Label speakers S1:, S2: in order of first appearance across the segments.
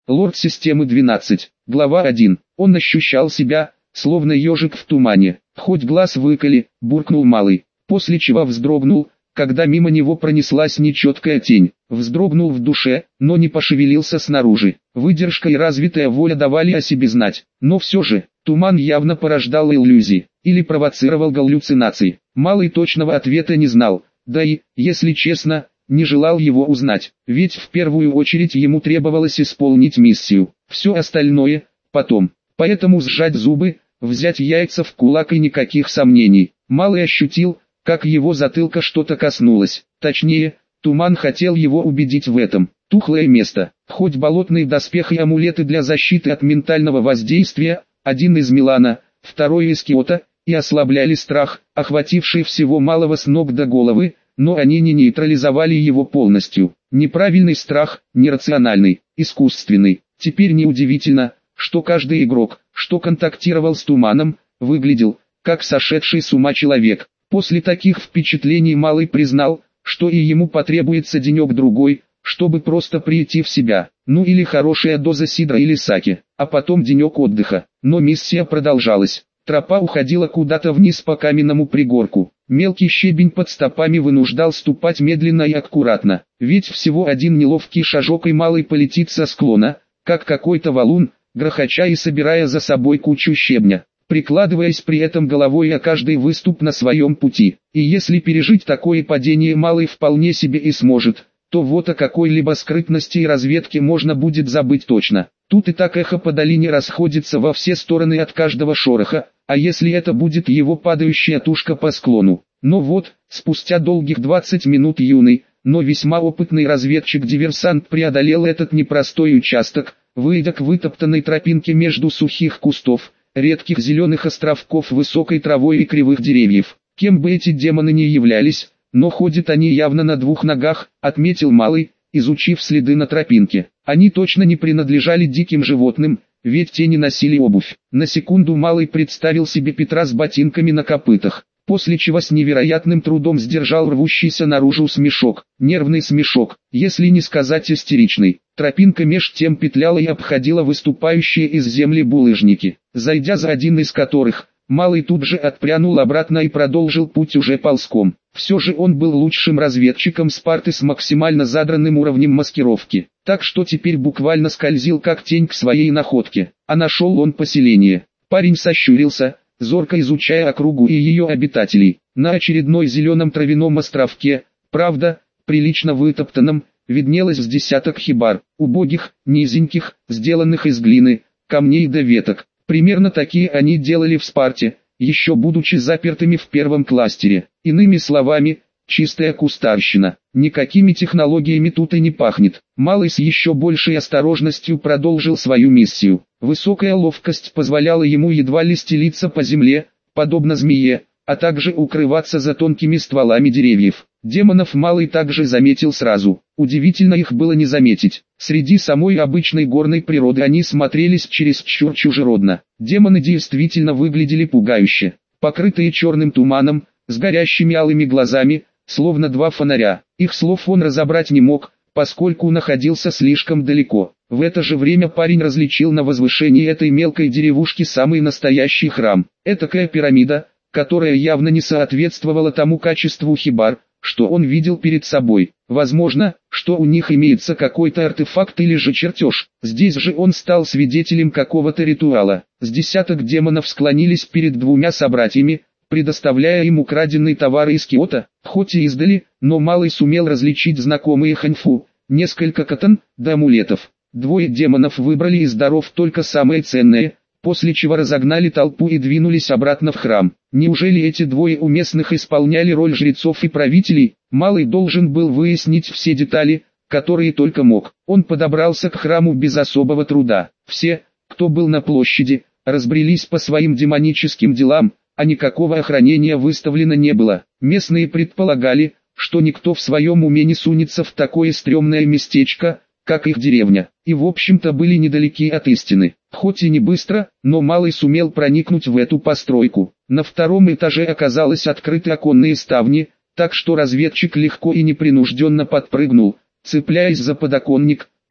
S1: Лорд системы 12. Глава 1. Он ощущал себя, словно ежик в тумане. Хоть глаз выколи, буркнул Малый, после чего вздрогнул, когда мимо него пронеслась нечеткая тень. Вздрогнул в душе, но не пошевелился снаружи. Выдержка и развитая воля давали о себе знать. Но все же, туман явно порождал иллюзии, или провоцировал галлюцинации. Малый точного ответа не знал, да и, если честно, не желал его узнать, ведь в первую очередь ему требовалось исполнить миссию. Все остальное – потом. Поэтому сжать зубы, взять яйца в кулак и никаких сомнений. Малый ощутил, как его затылка что-то коснулось. Точнее, туман хотел его убедить в этом. Тухлое место, хоть болотный доспех и амулеты для защиты от ментального воздействия, один из Милана, второй из Киота, и ослабляли страх, охвативший всего Малого с ног до головы, но они не нейтрализовали его полностью. Неправильный страх, нерациональный, искусственный. Теперь неудивительно, что каждый игрок, что контактировал с туманом, выглядел, как сошедший с ума человек. После таких впечатлений Малый признал, что и ему потребуется денек-другой, чтобы просто прийти в себя. Ну или хорошая доза сидра или саки, а потом денек отдыха. Но миссия продолжалась. Тропа уходила куда-то вниз по каменному пригорку. Мелкий щебень под стопами вынуждал ступать медленно и аккуратно. Ведь всего один неловкий шажок и Малый полетит со склона, как какой-то валун, грохоча и собирая за собой кучу щебня, прикладываясь при этом головой о каждый выступ на своем пути. И если пережить такое падение Малый вполне себе и сможет, то вот о какой-либо скрытности и разведке можно будет забыть точно. Тут и так эхо по долине расходится во все стороны от каждого шороха, а если это будет его падающая тушка по склону? Но вот, спустя долгих 20 минут юный, но весьма опытный разведчик-диверсант преодолел этот непростой участок, выйдя к вытоптанной тропинке между сухих кустов, редких зеленых островков высокой травой и кривых деревьев. Кем бы эти демоны ни являлись, но ходят они явно на двух ногах, отметил Малый, изучив следы на тропинке. Они точно не принадлежали диким животным, ведь те не носили обувь. На секунду Малый представил себе Петра с ботинками на копытах, после чего с невероятным трудом сдержал рвущийся наружу смешок. Нервный смешок, если не сказать истеричный. Тропинка меж тем петляла и обходила выступающие из земли булыжники. Зайдя за один из которых, Малый тут же отпрянул обратно и продолжил путь уже ползком. Все же он был лучшим разведчиком Спарты с максимально задранным уровнем маскировки, так что теперь буквально скользил как тень к своей находке. А нашел он поселение. Парень сощурился, зорко изучая округу и ее обитателей. На очередной зеленом травяном островке, правда, прилично вытоптанном, виднелось с десяток хибар, убогих, низеньких, сделанных из глины, камней да веток. Примерно такие они делали в Спарте, еще будучи запертыми в первом кластере. Иными словами, чистая кустарщина. Никакими технологиями тут и не пахнет. Малый с еще большей осторожностью продолжил свою миссию. Высокая ловкость позволяла ему едва ли стелиться по земле, подобно змее, а также укрываться за тонкими стволами деревьев. Демонов Малый также заметил сразу. Удивительно их было не заметить. Среди самой обычной горной природы они смотрелись чересчур чужеродно. Демоны действительно выглядели пугающе. Покрытые черным туманом, с горящими алыми глазами, словно два фонаря. Их слов он разобрать не мог, поскольку находился слишком далеко. В это же время парень различил на возвышении этой мелкой деревушки самый настоящий храм. Этакая пирамида, которая явно не соответствовала тому качеству хибар, что он видел перед собой. Возможно, что у них имеется какой-то артефакт или же чертеж. Здесь же он стал свидетелем какого-то ритуала. С десяток демонов склонились перед двумя собратьями, предоставляя им украденный товар из Киота. Хоть и издали, но Малый сумел различить знакомые ханьфу, несколько катан, да амулетов. Двое демонов выбрали из даров только самое ценное, после чего разогнали толпу и двинулись обратно в храм. Неужели эти двое уместных исполняли роль жрецов и правителей? Малый должен был выяснить все детали, которые только мог. Он подобрался к храму без особого труда. Все, кто был на площади, разбрелись по своим демоническим делам, а никакого охранения выставлено не было. Местные предполагали, что никто в своем уме не сунется в такое стрёмное местечко, как их деревня, и в общем-то были недалеки от истины. Хоть и не быстро, но Малый сумел проникнуть в эту постройку. На втором этаже оказалось открыты оконные ставни, так что разведчик легко и непринужденно подпрыгнул, цепляясь за подоконник,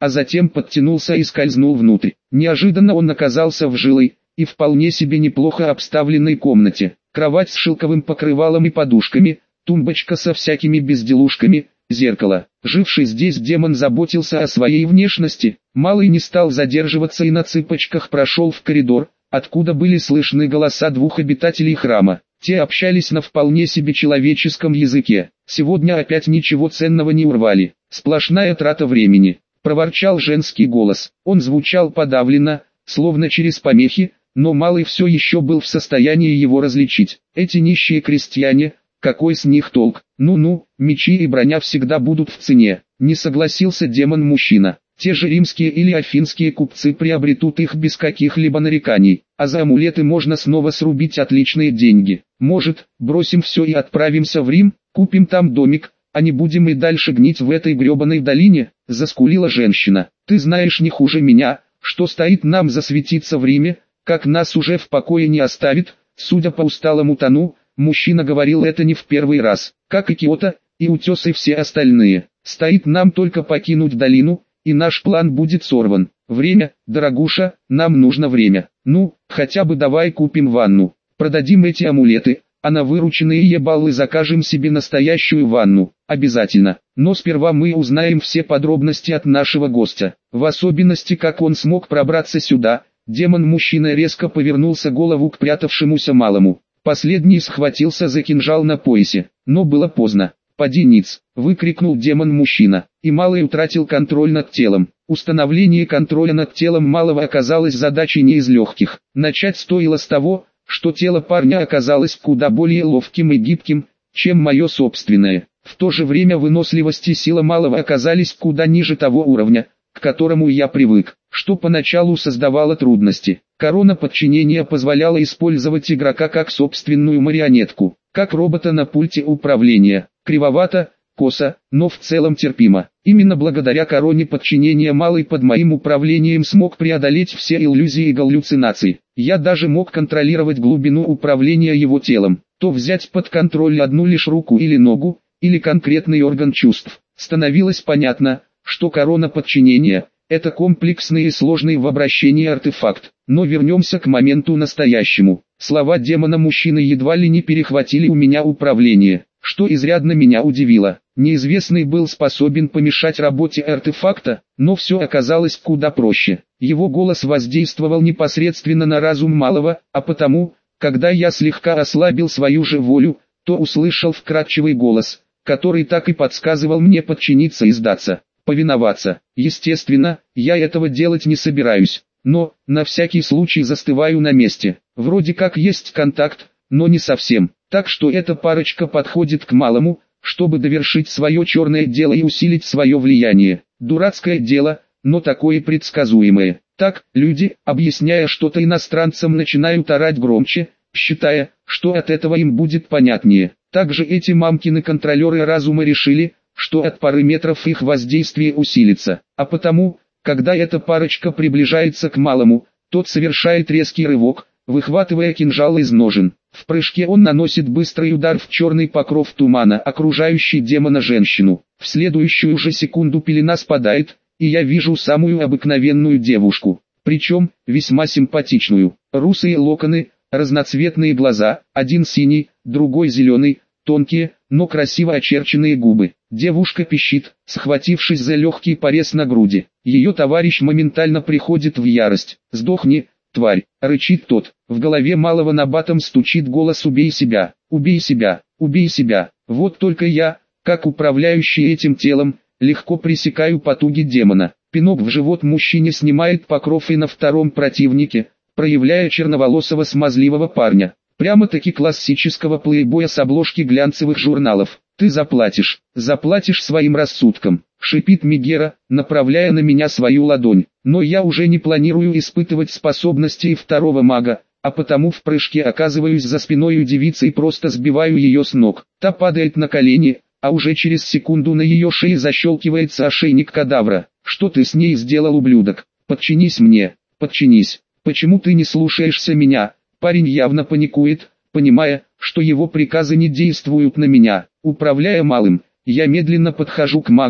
S1: а затем подтянулся и скользнул внутрь. Неожиданно он оказался в жилой и вполне себе неплохо обставленной комнате. Кровать с шелковым покрывалом и подушками, тумбочка со всякими безделушками, зеркало. Живший здесь демон заботился о своей внешности. Малый не стал задерживаться и на цыпочках прошел в коридор, откуда были слышны голоса двух обитателей храма. Те общались на вполне себе человеческом языке. Сегодня опять ничего ценного не урвали. Сплошная трата времени. Проворчал женский голос. Он звучал подавленно, словно через помехи, но Малый все еще был в состоянии его различить. Эти нищие крестьяне, какой с них толк? Ну-ну, мечи и броня всегда будут в цене. Не согласился демон-мужчина. Те же римские или афинские купцы приобретут их без каких-либо нареканий, а за амулеты можно снова срубить отличные деньги. Может, бросим все и отправимся в Рим, купим там домик, а не будем и дальше гнить в этой гребаной долине, заскулила женщина. Ты знаешь не хуже меня, что стоит нам засветиться в Риме, как нас уже в покое не оставит. Судя по усталому тону, мужчина говорил это не в первый раз, как и Киото, и Утес и все остальные. Стоит нам только покинуть долину, и наш план будет сорван. Время, дорогуша, нам нужно время. Ну, хотя бы давай купим ванну. Продадим эти амулеты, а на вырученные ебаллы закажем себе настоящую ванну. Обязательно. Но сперва мы узнаем все подробности от нашего гостя. В особенности, как он смог пробраться сюда. Демон-мужчина резко повернулся голову к прятавшемуся малому. Последний схватился за кинжал на поясе, но было поздно. «Поди ниц!» — выкрикнул демон-мужчина, и Малый утратил контроль над телом. Установление контроля над телом Малого оказалось задачей не из легких. Начать стоило с того, что тело парня оказалось куда более ловким и гибким, чем мое собственное. В то же время выносливость и сила Малого оказались куда ниже того уровня, к которому я привык, что поначалу создавало трудности. Корона подчинения позволяла использовать игрока как собственную марионетку, как робота на пульте управления. Кривовато, косо, но в целом терпимо. Именно благодаря короне подчинения Малый под моим управлением смог преодолеть все иллюзии и галлюцинации. Я даже мог контролировать глубину управления его телом, то взять под контроль одну лишь руку или ногу, или конкретный орган чувств. Становилось понятно, что корона подчинения – это комплексный и сложный в обращении артефакт. Но вернемся к моменту настоящему. Слова демона-мужчины едва ли не перехватили у меня управление, что изрядно меня удивило. Неизвестный был способен помешать работе артефакта, но все оказалось куда проще. Его голос воздействовал непосредственно на разум Малого, а потому, когда я слегка ослабил свою же волю, то услышал вкрадчивый голос, который так и подсказывал мне подчиниться и сдаться, повиноваться. Естественно, я этого делать не собираюсь, но, на всякий случай застываю на месте. Вроде как есть контакт, но не совсем. Так что эта парочка подходит к Малому, чтобы довершить свое черное дело и усилить свое влияние. Дурацкое дело, но такое предсказуемое. Так, люди, объясняя что-то иностранцам, начинают орать громче, считая, что от этого им будет понятнее. Также эти мамкины контролеры разума решили, что от пары метров их воздействие усилится. А потому, когда эта парочка приближается к Малому, тот совершает резкий рывок, выхватывая кинжал из ножен. В прыжке он наносит быстрый удар в черный покров тумана, окружающий демона-женщину. В следующую же секунду пелена спадает, и я вижу самую обыкновенную девушку. Причем, весьма симпатичную. Русые локоны, разноцветные глаза, один синий, другой зеленый, тонкие, но красиво очерченные губы. Девушка пищит, схватившись за легкий порез на груди. Ее товарищ моментально приходит в ярость. «Сдохни, тварь!» — рычит тот. В голове Малого набатом стучит голос: «Убей себя, убей себя, убей себя». Вот только я, как управляющий этим телом, легко пресекаю потуги демона. Пинок в живот мужчине снимает покров и на втором противнике, проявляя черноволосого смазливого парня. Прямо-таки классического плейбоя с обложки глянцевых журналов. «Ты заплатишь своим рассудком», — шипит Мегера, направляя на меня свою ладонь. Но я уже не планирую испытывать способности второго мага, а потому в прыжке оказываюсь за спиной у девицы и просто сбиваю ее с ног. Та падает на колени, а уже через секунду на ее шее защелкивается ошейник кадавра. «Что ты с ней сделал, ублюдок? Подчинись мне, подчинись. Почему ты не слушаешься меня?» Парень явно паникует, понимая, что его приказы не действуют на меня. Управляя Малым, я медленно подхожу к магу,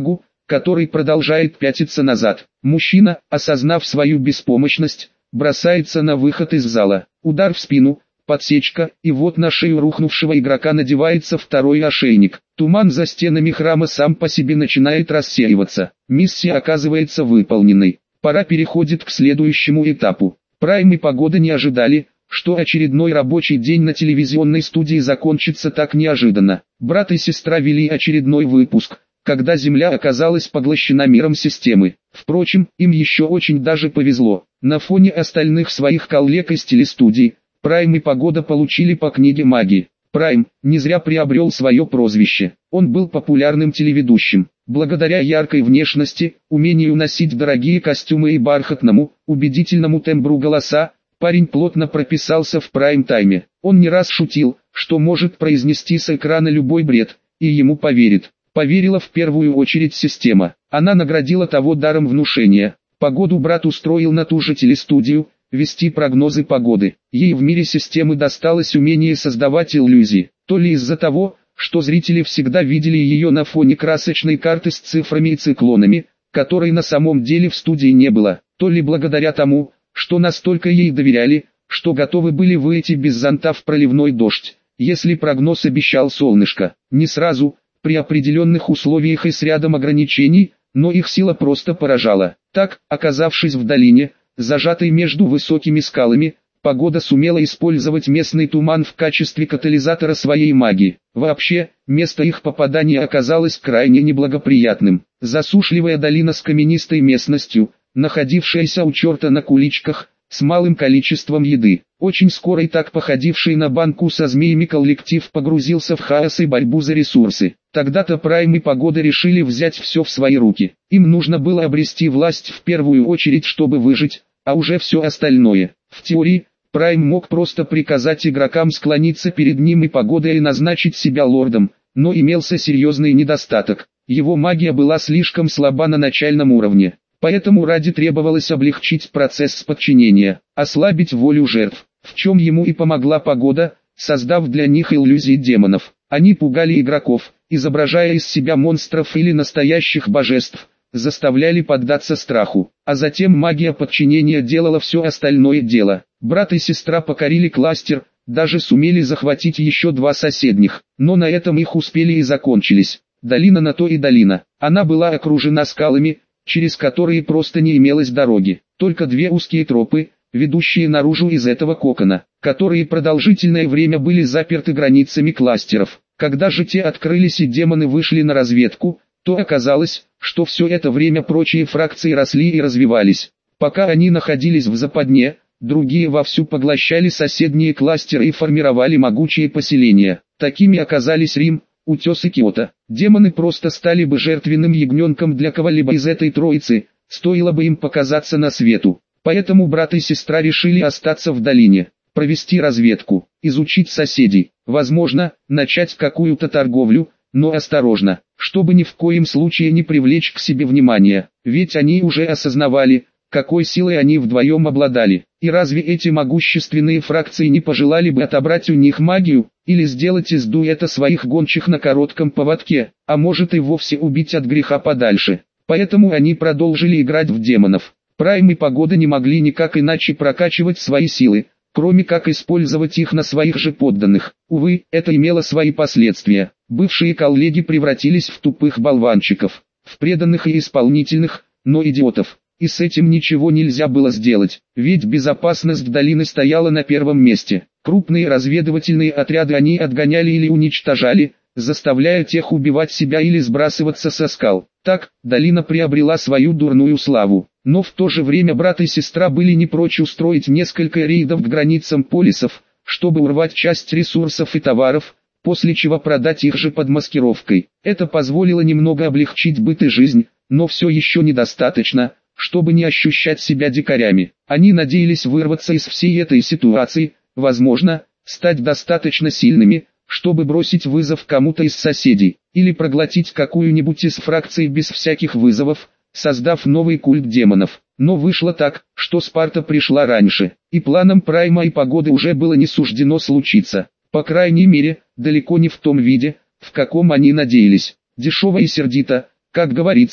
S1: который продолжает пятиться назад. Мужчина, осознав свою беспомощность, бросается на выход из зала. Удар в спину, подсечка, и вот на шею рухнувшего игрока надевается второй ошейник. Туман за стенами храма сам по себе начинает рассеиваться. Миссия оказывается выполненной. Пора переходит к следующему этапу. Прайм и Погода не ожидали, что очередной рабочий день на телевизионной студии закончится так неожиданно. Брат и сестра вели очередной выпуск, когда Земля оказалась поглощена миром системы. Впрочем, им еще очень даже повезло. На фоне остальных своих коллег из телестудии, Прайм и Погода получили по книге магии. Прайм не зря приобрел свое прозвище. Он был популярным телеведущим. Благодаря яркой внешности, умению носить дорогие костюмы и бархатному, убедительному тембру голоса, парень плотно прописался в прайм-тайме. Он не раз шутил, что может произнести с экрана любой бред, и ему поверит. Поверила в первую очередь система. Она наградила того даром внушения. Погоду брат устроил на ту же телестудию, вести прогнозы погоды. Ей в мире системы досталось умение создавать иллюзии. То ли из-за того, что зрители всегда видели ее на фоне красочной карты с цифрами и циклонами, которой на самом деле в студии не было, то ли благодаря тому, что настолько ей доверяли, что готовы были выйти без зонта в проливной дождь, если прогноз обещал солнышко. Не сразу, при определенных условиях и с рядом ограничений, но их сила просто поражала. Так, оказавшись в долине, зажатой между высокими скалами, Погода сумела использовать местный туман в качестве катализатора своей магии. Вообще, место их попадания оказалось крайне неблагоприятным. Засушливая долина с каменистой местностью, находившаяся у черта на куличках, с малым количеством еды. Очень скоро и так походивший на банку со змеями коллектив погрузился в хаос и борьбу за ресурсы. Тогда-то Прайм и Погода решили взять все в свои руки. Им нужно было обрести власть в первую очередь, чтобы выжить, а уже все остальное. В теории, Прайм мог просто приказать игрокам склониться перед ним и Погодой и назначить себя лордом, но имелся серьезный недостаток. Его магия была слишком слаба на начальном уровне. Поэтому ради требовалось облегчить процесс подчинения, ослабить волю жертв, в чем ему и помогла Погода, создав для них иллюзии демонов. Они пугали игроков, изображая из себя монстров или настоящих божеств, заставляли поддаться страху, а затем магия подчинения делала все остальное дело. Брат и сестра покорили кластер, даже сумели захватить еще два соседних, но на этом их успели и закончились. Долина на то и долина, она была окружена скалами, через которые просто не имелось дороги, только две узкие тропы, ведущие наружу из этого кокона, которые продолжительное время были заперты границами кластеров. Когда же те открылись и демоны вышли на разведку, то оказалось, что все это время прочие фракции росли и развивались. Пока они находились в западне, другие вовсю поглощали соседние кластеры и формировали могучие поселения. Такими оказались Рим, Утес и Киото. Демоны просто стали бы жертвенным ягненком для кого-либо из этой троицы, стоило бы им показаться на свету. Поэтому брат и сестра решили остаться в долине, провести разведку, изучить соседей, возможно, начать какую-то торговлю, но осторожно, чтобы ни в коем случае не привлечь к себе внимания, ведь они уже осознавали, какой силой они вдвоем обладали. И разве эти могущественные фракции не пожелали бы отобрать у них магию, или сделать из дуэта своих гончих на коротком поводке, а может и вовсе убить от греха подальше. Поэтому они продолжили играть в демонов. Прайм и Погода не могли никак иначе прокачивать свои силы, кроме как использовать их на своих же подданных. Увы, это имело свои последствия. Бывшие коллеги превратились в тупых болванчиков, в преданных и исполнительных, но идиотов. И с этим ничего нельзя было сделать, ведь безопасность долины стояла на первом месте. Крупные разведывательные отряды они отгоняли или уничтожали, заставляя тех убивать себя или сбрасываться со скал. Так, долина приобрела свою дурную славу. Но в то же время брат и сестра были не прочь устроить несколько рейдов к границам полисов, чтобы урвать часть ресурсов и товаров, после чего продать их же под маскировкой. Это позволило немного облегчить быт и жизнь, но все еще недостаточно, чтобы не ощущать себя дикарями. Они надеялись вырваться из всей этой ситуации, возможно, стать достаточно сильными, чтобы бросить вызов кому-то из соседей, или проглотить какую-нибудь из фракций без всяких вызовов, создав новый культ демонов. Но вышло так, что Спарта пришла раньше, и планам Прайма и Погоды уже было не суждено случиться. По крайней мере, далеко не в том виде, в каком они надеялись. Дешево и сердито, как говорится,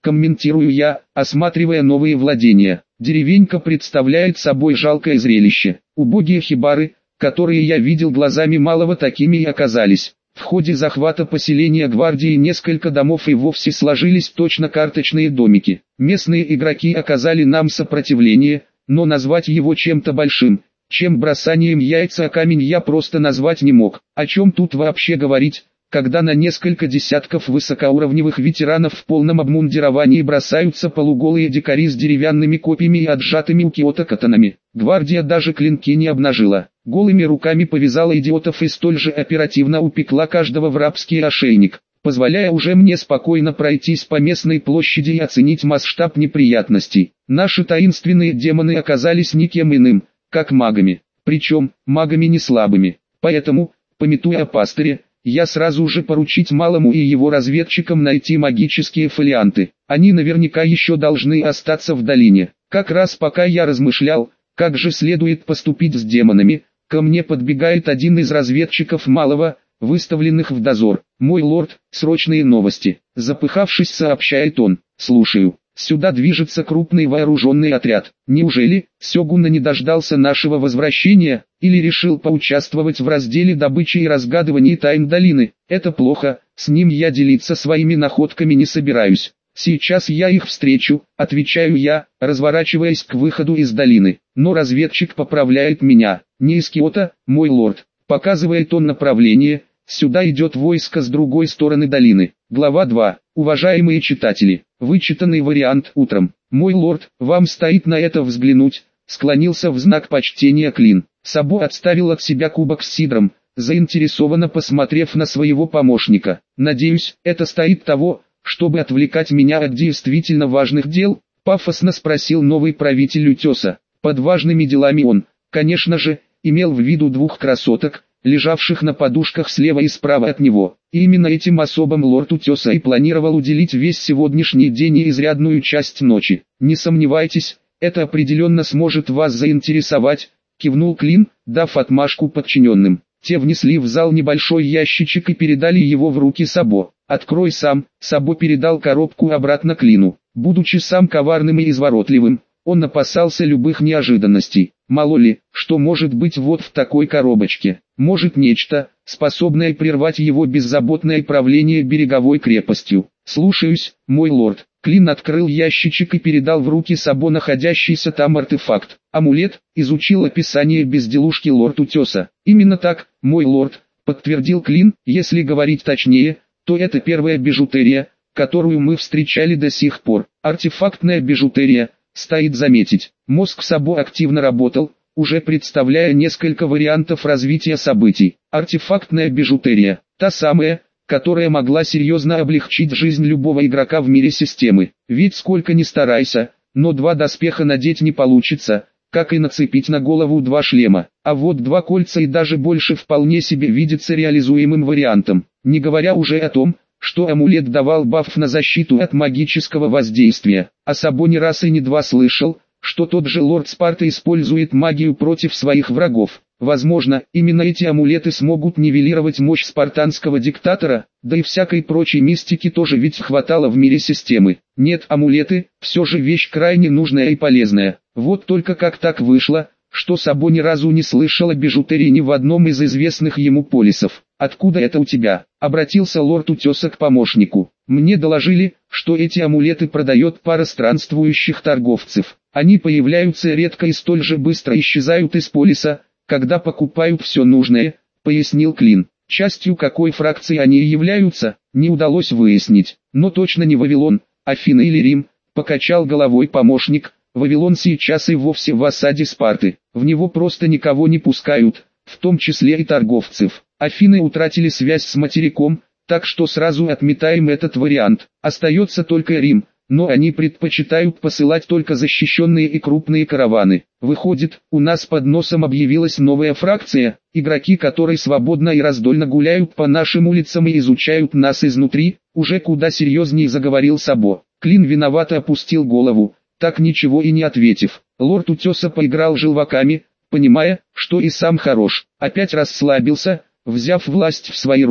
S1: комментирую я, осматривая новые владения. Деревенька представляет собой жалкое зрелище. Убогие хибары, которые я видел глазами малого, такими и оказались. В ходе захвата поселения гвардии несколько домов и вовсе сложились точно карточные домики. Местные игроки оказали нам сопротивление, но назвать его чем-то большим, чем бросанием яйца о камень, я просто назвать не мог. О чем тут вообще говорить, когда на несколько десятков высокоуровневых ветеранов в полном обмундировании бросаются полуголые дикари с деревянными копьями и отжатыми у киота катанами. Гвардия даже клинки не обнажила. Голыми руками повязала идиотов и столь же оперативно упекла каждого в рабский ошейник, позволяя уже мне спокойно пройтись по местной площади и оценить масштаб неприятностей. Наши таинственные демоны оказались никем иным, как магами, причем магами не слабыми. Поэтому, памятуя о пастыре, я сразу же поручить малому и его разведчикам найти магические фолианты. Они наверняка еще должны остаться в долине. Как раз пока я размышлял, как же следует поступить с демонами, ко мне подбегает один из разведчиков малого, выставленных в дозор. «Мой лорд, срочные новости», — запыхавшись, сообщает он. «Слушаю. Сюда движется крупный вооруженный отряд. Неужели Сёгуна не дождался нашего возвращения, или решил поучаствовать в разделе добычи и разгадывании тайн долины? Это плохо, с ним я делиться своими находками не собираюсь. Сейчас я их встречу», — отвечаю я, разворачиваясь к выходу из долины. Но разведчик поправляет меня. «Не из Киота, мой лорд», — показывает он направление. «Сюда идет войско с другой стороны долины». Глава 2. Уважаемые читатели, вычитанный вариант утром. «Мой лорд, вам стоит на это взглянуть», — склонился в знак почтения Клин. Сабо отставил от себя кубок с сидром, заинтересованно посмотрев на своего помощника. «Надеюсь, это стоит того, чтобы отвлекать меня от действительно важных дел?» — пафосно спросил новый правитель Утеса. Под важными делами он, конечно же, имел в виду двух красоток, лежавших на подушках слева и справа от него. И именно этим особам лорд Утеса и планировал уделить весь сегодняшний день и изрядную часть ночи. «Не сомневайтесь, это определенно сможет вас заинтересовать», — кивнул Клин, дав отмашку подчиненным. Те внесли в зал небольшой ящичек и передали его в руки Сабо. «Открой сам», — Сабо передал коробку обратно Клину. Будучи сам коварным и изворотливым, он опасался любых неожиданностей. Мало ли, что может быть вот в такой коробочке. Может нечто, способное прервать его беззаботное правление береговой крепостью. «Слушаюсь, мой лорд». Клин открыл ящичек и передал в руки Сабо находящийся там артефакт. «Амулет», — изучил описание безделушки лорд Утеса. «Именно так, мой лорд», — подтвердил Клин. «Если говорить точнее, то это первая бижутерия, которую мы встречали до сих пор. Артефактная бижутерия», — стоит заметить. Мозг Сабо активно работал, уже представляя несколько вариантов развития событий. Артефактная бижутерия, та самая, которая могла серьезно облегчить жизнь любого игрока в мире системы. Ведь сколько ни старайся, но два доспеха надеть не получится, как и нацепить на голову два шлема. А вот два кольца и даже больше вполне себе видится реализуемым вариантом. Не говоря уже о том, что амулет давал баф на защиту от магического воздействия. А Сабо не раз и не два слышал, что тот же лорд Спарта использует магию против своих врагов. Возможно, именно эти амулеты смогут нивелировать мощь спартанского диктатора, да и всякой прочей мистики тоже ведь хватало в мире системы. Нет, амулеты, все же вещь крайне нужная и полезная. Вот только как так вышло, что Сабо ни разу не слышал о бижутерии ни в одном из известных ему полисов. «Откуда это у тебя?» — обратился лорд Утеса к помощнику. «Мне доложили, что эти амулеты продает пара странствующих торговцев. Они появляются редко и столь же быстро исчезают из полиса, когда покупают все нужное», — пояснил Клин. Частью какой фракции они являются, не удалось выяснить. Но точно не Вавилон, Афины или Рим, покачал головой помощник. Вавилон сейчас и вовсе в осаде Спарты. В него просто никого не пускают, в том числе и торговцев. Афины утратили связь с материком, так что сразу отметаем этот вариант. Остается только Рим, но они предпочитают посылать только защищенные и крупные караваны. Выходит, у нас под носом объявилась новая фракция, игроки которой свободно и раздольно гуляют по нашим улицам и изучают нас изнутри. Уже куда серьезнее заговорил Сабо. Клин виновато опустил голову, так ничего и не ответив. Лорд Утеса поиграл желваками, понимая, что и сам хорош. Опять расслабился, взяв власть в свои руки.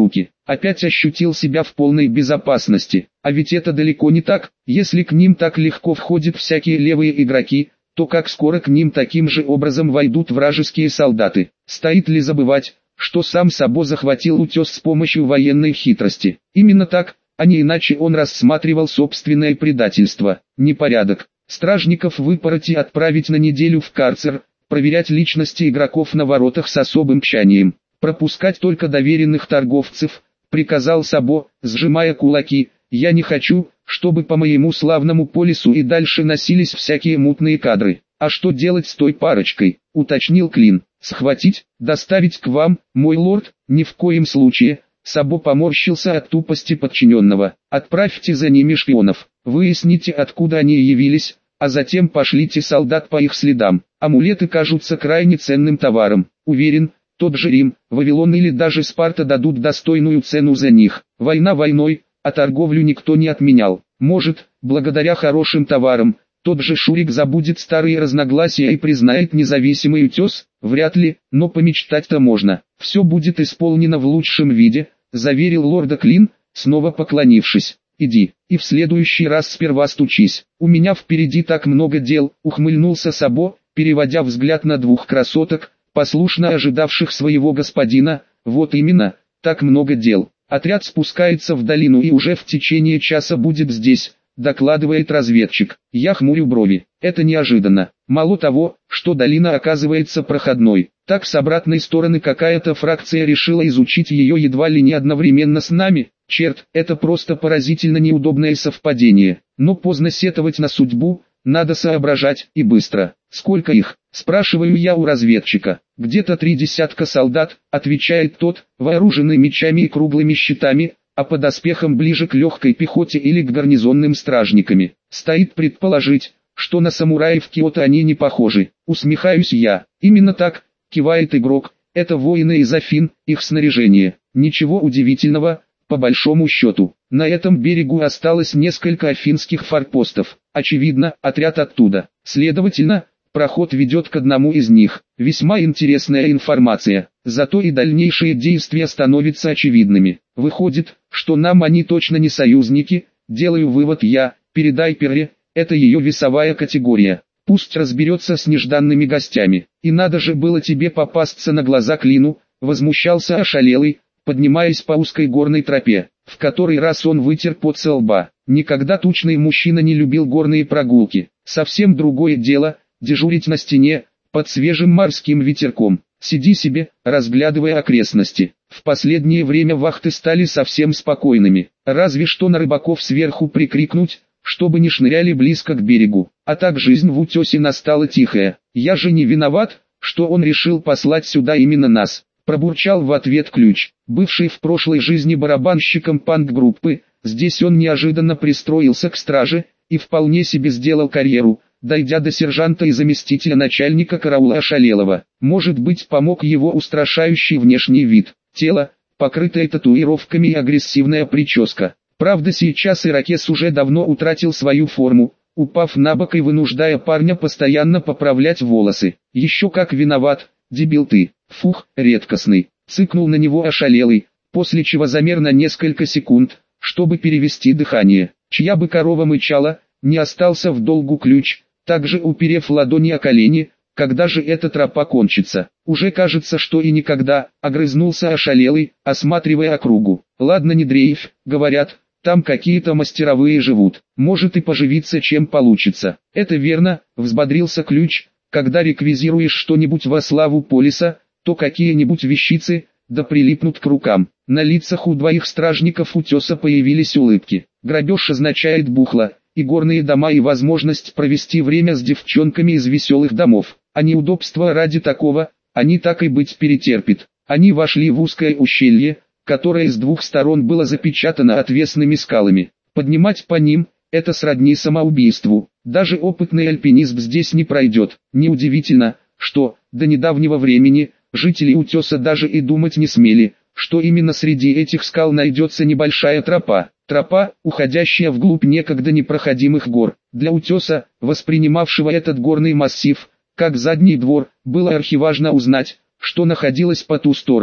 S1: опять ощутил себя в полной безопасности. А ведь это далеко не так, если к ним так легко входят всякие левые игроки, то как скоро к ним таким же образом войдут вражеские солдаты. Стоит ли забывать, что сам Сабо захватил утес с помощью военной хитрости? Именно так, а не иначе он рассматривал собственное предательство. Непорядок. Стражников выпороть и отправить на неделю в карцер, проверять личности игроков на воротах с особым тщанием, пропускать только доверенных торговцев, приказал Сабо, сжимая кулаки. Я не хочу, чтобы по моему славному полису и дальше носились всякие мутные кадры. А что делать с той парочкой, уточнил Клин. Схватить, доставить к вам, мой лорд, ни в коем случае. Сабо поморщился от тупости подчиненного. Отправьте за ними шпионов, выясните, откуда они явились, а затем пошлите солдат по их следам. Амулеты кажутся крайне ценным товаром. Уверен, тот же Рим, Вавилон или даже Спарта дадут достойную цену за них. Война войной, а торговлю никто не отменял. Может, благодаря хорошим товарам, тот же Шурик забудет старые разногласия и признает независимый утес? Вряд ли, но помечтать-то можно. Все будет исполнено в лучшем виде, заверил лорда Клин, снова поклонившись. Иди, и в следующий раз сперва стучись. У меня впереди так много дел, ухмыльнулся Сабо, переводя взгляд на двух красоток, послушно ожидавших своего господина. Вот именно, так много дел. Отряд спускается в долину и уже в течение часа будет здесь, докладывает разведчик. Я хмурю брови. Это неожиданно. Мало того, что долина оказывается проходной, так с обратной стороны какая-то фракция решила изучить ее едва ли не одновременно с нами. Черт, это просто поразительно неудобное совпадение. Но поздно сетовать на судьбу, надо соображать, и быстро. Сколько их? Спрашиваю я у разведчика. Где-то 3 десятка солдат, отвечает тот, вооруженный мечами и круглыми щитами, а под доспехам ближе к легкой пехоте или к гарнизонным стражниками. Стоит предположить, что на самураев Киото они не похожи. Усмехаюсь я. Именно так, кивает игрок, это воины из Афин, их снаряжение. Ничего удивительного, по большому счету. На этом берегу осталось несколько афинских форпостов. Очевидно, отряд оттуда. Следовательно, проход ведет к одному из них. Весьма интересная информация. Зато и дальнейшие действия становятся очевидными. Выходит, что нам они точно не союзники. Делаю вывод я. Передай Перре, это ее весовая категория. Пусть разберется с нежданными гостями. И надо же было тебе попасться на глаза Клину, возмущался ошалелый, поднимаясь по узкой горной тропе. В который раз он вытер пот со лба. Никогда тучный мужчина не любил горные прогулки. Совсем другое дело, дежурить на стене, под свежим морским ветерком. Сиди себе, разглядывая окрестности. В последнее время вахты стали совсем спокойными. Разве что на рыбаков сверху прикрикнуть, чтобы не шныряли близко к берегу. А так жизнь в утесе настала тихая. Я же не виноват, что он решил послать сюда именно нас. Пробурчал в ответ Ключ, бывший в прошлой жизни барабанщиком панк-группы. Здесь он неожиданно пристроился к страже и вполне себе сделал карьеру, дойдя до сержанта и заместителя начальника караула Ошалелого. Может быть, помог его устрашающий внешний вид, тело, покрытое татуировками и агрессивная прическа. Правда, сейчас Иракес уже давно утратил свою форму, упав на бок и вынуждая парня постоянно поправлять волосы. Еще как виноват, дебил ты. Фух, редкостный, цыкнул на него Ошалелый, после чего замер на несколько секунд, чтобы перевести дыхание. Чья бы корова мычала, не остался в долгу Ключ, также уперев ладони о колени. Когда же эта тропа кончится? Уже кажется, что и никогда, огрызнулся Ошалелый, осматривая округу. Ладно, не дрейфь, говорят, там какие-то мастеровые живут, может и поживиться чем получится. Это верно, взбодрился Ключ, когда реквизируешь что-нибудь во славу полиса, то какие-нибудь вещицы, да прилипнут к рукам. На лицах у двоих стражников утеса появились улыбки. Грабеж означает бухло, и горные дома и возможность провести время с девчонками из веселых домов. А неудобства ради такого, они так и быть перетерпят. Они вошли в узкое ущелье, которое с двух сторон было запечатано отвесными скалами. Поднимать по ним – это сродни самоубийству. Даже опытный альпинист здесь не пройдет. Неудивительно, что, до недавнего времени, жители утеса даже и думать не смели, что именно среди этих скал найдется небольшая тропа. Тропа, уходящая вглубь некогда непроходимых гор. Для утеса, воспринимавшего этот горный массив, как задний двор, было архиважно узнать, что находилось по ту сторону.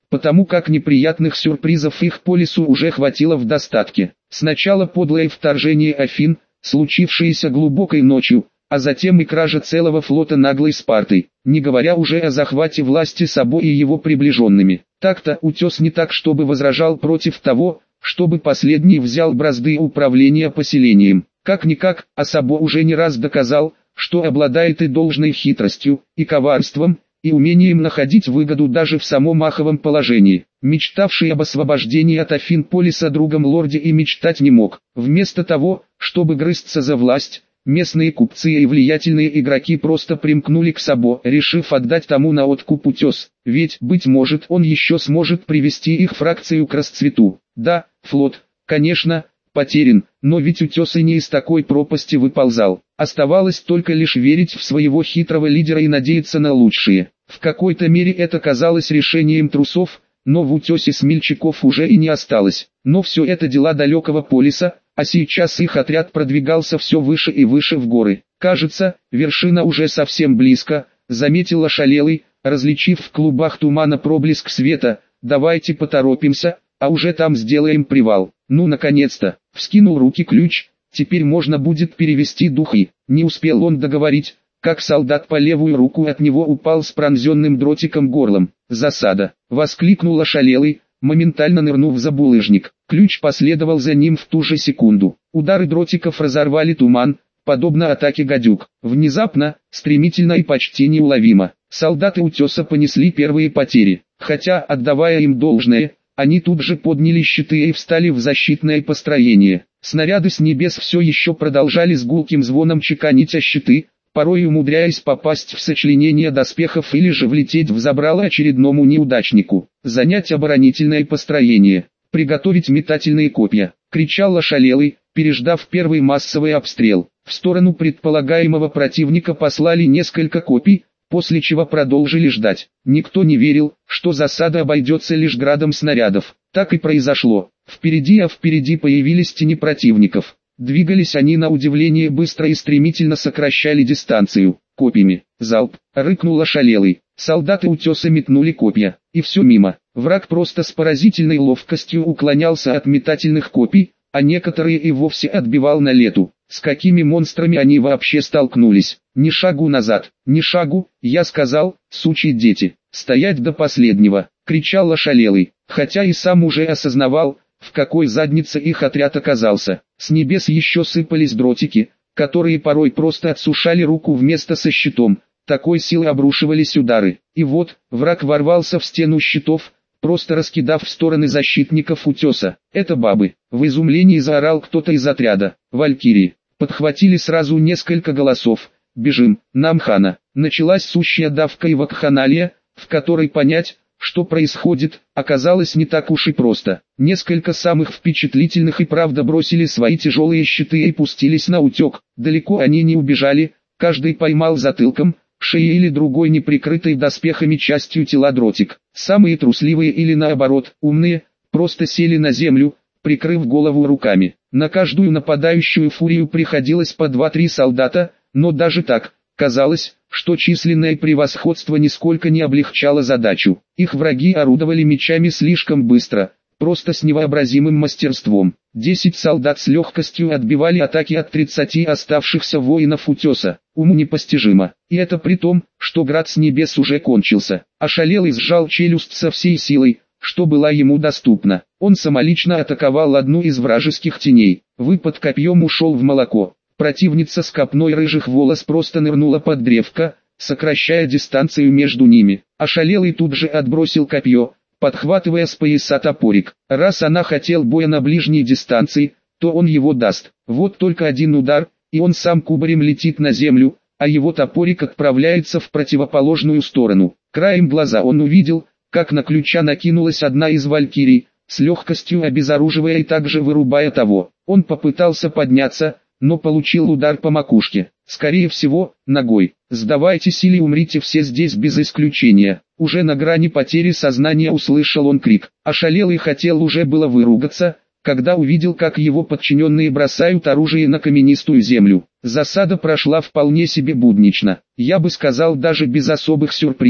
S1: потому как неприятных сюрпризов их по лесу уже хватило в достатке. Сначала подлое вторжение Афин, случившееся глубокой ночью, а затем и кража целого флота наглой Спартой, не говоря уже о захвате власти собой и его приближенными. Так-то Утес не так чтобы возражал против того, чтобы последний взял бразды управления поселением. Как-никак, а Сабо уже не раз доказал, что обладает и должной хитростью, и коварством, и умением находить выгоду даже в самом маховом положении. Мечтавший об освобождении от Афин Полиса другом лорде и мечтать не мог. Вместо того, чтобы грызться за власть, местные купцы и влиятельные игроки просто примкнули к Сабо, решив отдать тому на откуп Утес, ведь, быть может, он еще сможет привести их фракцию к расцвету. Да, флот, конечно, потерян, но ведь Утес и не из такой пропасти выползал. Оставалось только лишь верить в своего хитрого лидера и надеяться на лучшее. В какой-то мере это казалось решением трусов, но в Утесе смельчаков уже и не осталось. Но все это дела далекого Полиса, а сейчас их отряд продвигался все выше и выше в горы. Кажется, вершина уже совсем близко, заметил ошалелый, различив в клубах тумана проблеск света. Давайте поторопимся, а уже там сделаем привал. Ну наконец-то, вскинул руки Ключ, теперь можно будет перевести дух и... Не успел он договорить, как солдат по левую руку от него упал с пронзенным дротиком горлом. «Засада!» — воскликнул ошалелый, моментально нырнув за булыжник. Ключ последовал за ним в ту же секунду. Удары дротиков разорвали туман, подобно атаке гадюк. Внезапно, стремительно и почти неуловимо, солдаты Утеса понесли первые потери. Хотя, отдавая им должное, они тут же подняли щиты и встали в защитное построение. Снаряды с небес все еще продолжали с гулким звоном чеканить о щиты, порой умудряясь попасть в сочленение доспехов или же влететь в забрало очередному неудачнику. «Занять оборонительное построение, приготовить метательные копья», — кричал ошалелый, переждав первый массовый обстрел. В сторону предполагаемого противника послали несколько копий, после чего продолжили ждать. Никто не верил, что засада обойдется лишь градом снарядов. Так и произошло. Впереди появились тени противников. Двигались они на удивление быстро и стремительно сокращали дистанцию. Копьями. Залп. Рыкнул ошалелый. Солдаты Утеса метнули копья. И все мимо. Враг просто с поразительной ловкостью уклонялся от метательных копий, а некоторые и вовсе отбивал на лету. С какими монстрами они вообще столкнулись? Ни шагу назад, ни шагу, я сказал, сучьи дети, стоять до последнего, кричал ошалелый, хотя и сам уже осознавал, в какой заднице их отряд оказался. С небес еще сыпались дротики, которые порой просто отсушали руку вместо со щитом, такой силы обрушивались удары. И вот, враг ворвался в стену щитов, просто раскидав в стороны защитников Утеса. «Это бабы!» — в изумлении заорал кто-то из отряда. «Валькирии!» — подхватили сразу несколько голосов. «Бежим, нам хана!» Началась сущая давка и вакханалия, в которой понять, что происходит, оказалось не так уж и просто. Несколько самых впечатлительных и правда бросили свои тяжелые щиты и пустились на утек. Далеко они не убежали, каждый поймал затылком, шеей или другой неприкрытой доспехами частью тела дротик. Самые трусливые или наоборот, умные, просто сели на землю, прикрыв голову руками. На каждую нападающую фурию приходилось по 2-3 солдата, но даже так, казалось, что численное превосходство нисколько не облегчало задачу. Их враги орудовали мечами слишком быстро, просто с невообразимым мастерством. 10 солдат с легкостью отбивали атаки от 30 оставшихся воинов Утеса. Уму непостижимо. И это при том, что град с небес уже кончился. Ошалелый сжал челюсть со всей силой, что была ему доступна. Он самолично атаковал одну из вражеских теней. Выпад копьем ушел в молоко. Противница с копной рыжих волос просто нырнула под древко, сокращая дистанцию между ними. Ошалелый тут же отбросил копье, подхватывая с пояса топорик. Раз она хотел боя на ближней дистанции, то он его даст. Вот только один удар, и он сам кубарем летит на землю, а его топорик отправляется в противоположную сторону. Краем глаза он увидел, как на Ключа накинулась одна из валькирий, с легкостью обезоруживая и также вырубая того. Он попытался подняться, но получил удар по макушке. Скорее всего, ногой. «Сдавайтесь или умрите все здесь без исключения». Уже на грани потери сознания услышал он крик. Ошалелый хотел уже было выругаться, когда увидел, как его подчиненные бросают оружие на каменистую землю. Засада прошла вполне себе буднично. Я бы сказал, даже без особых сюрпризов.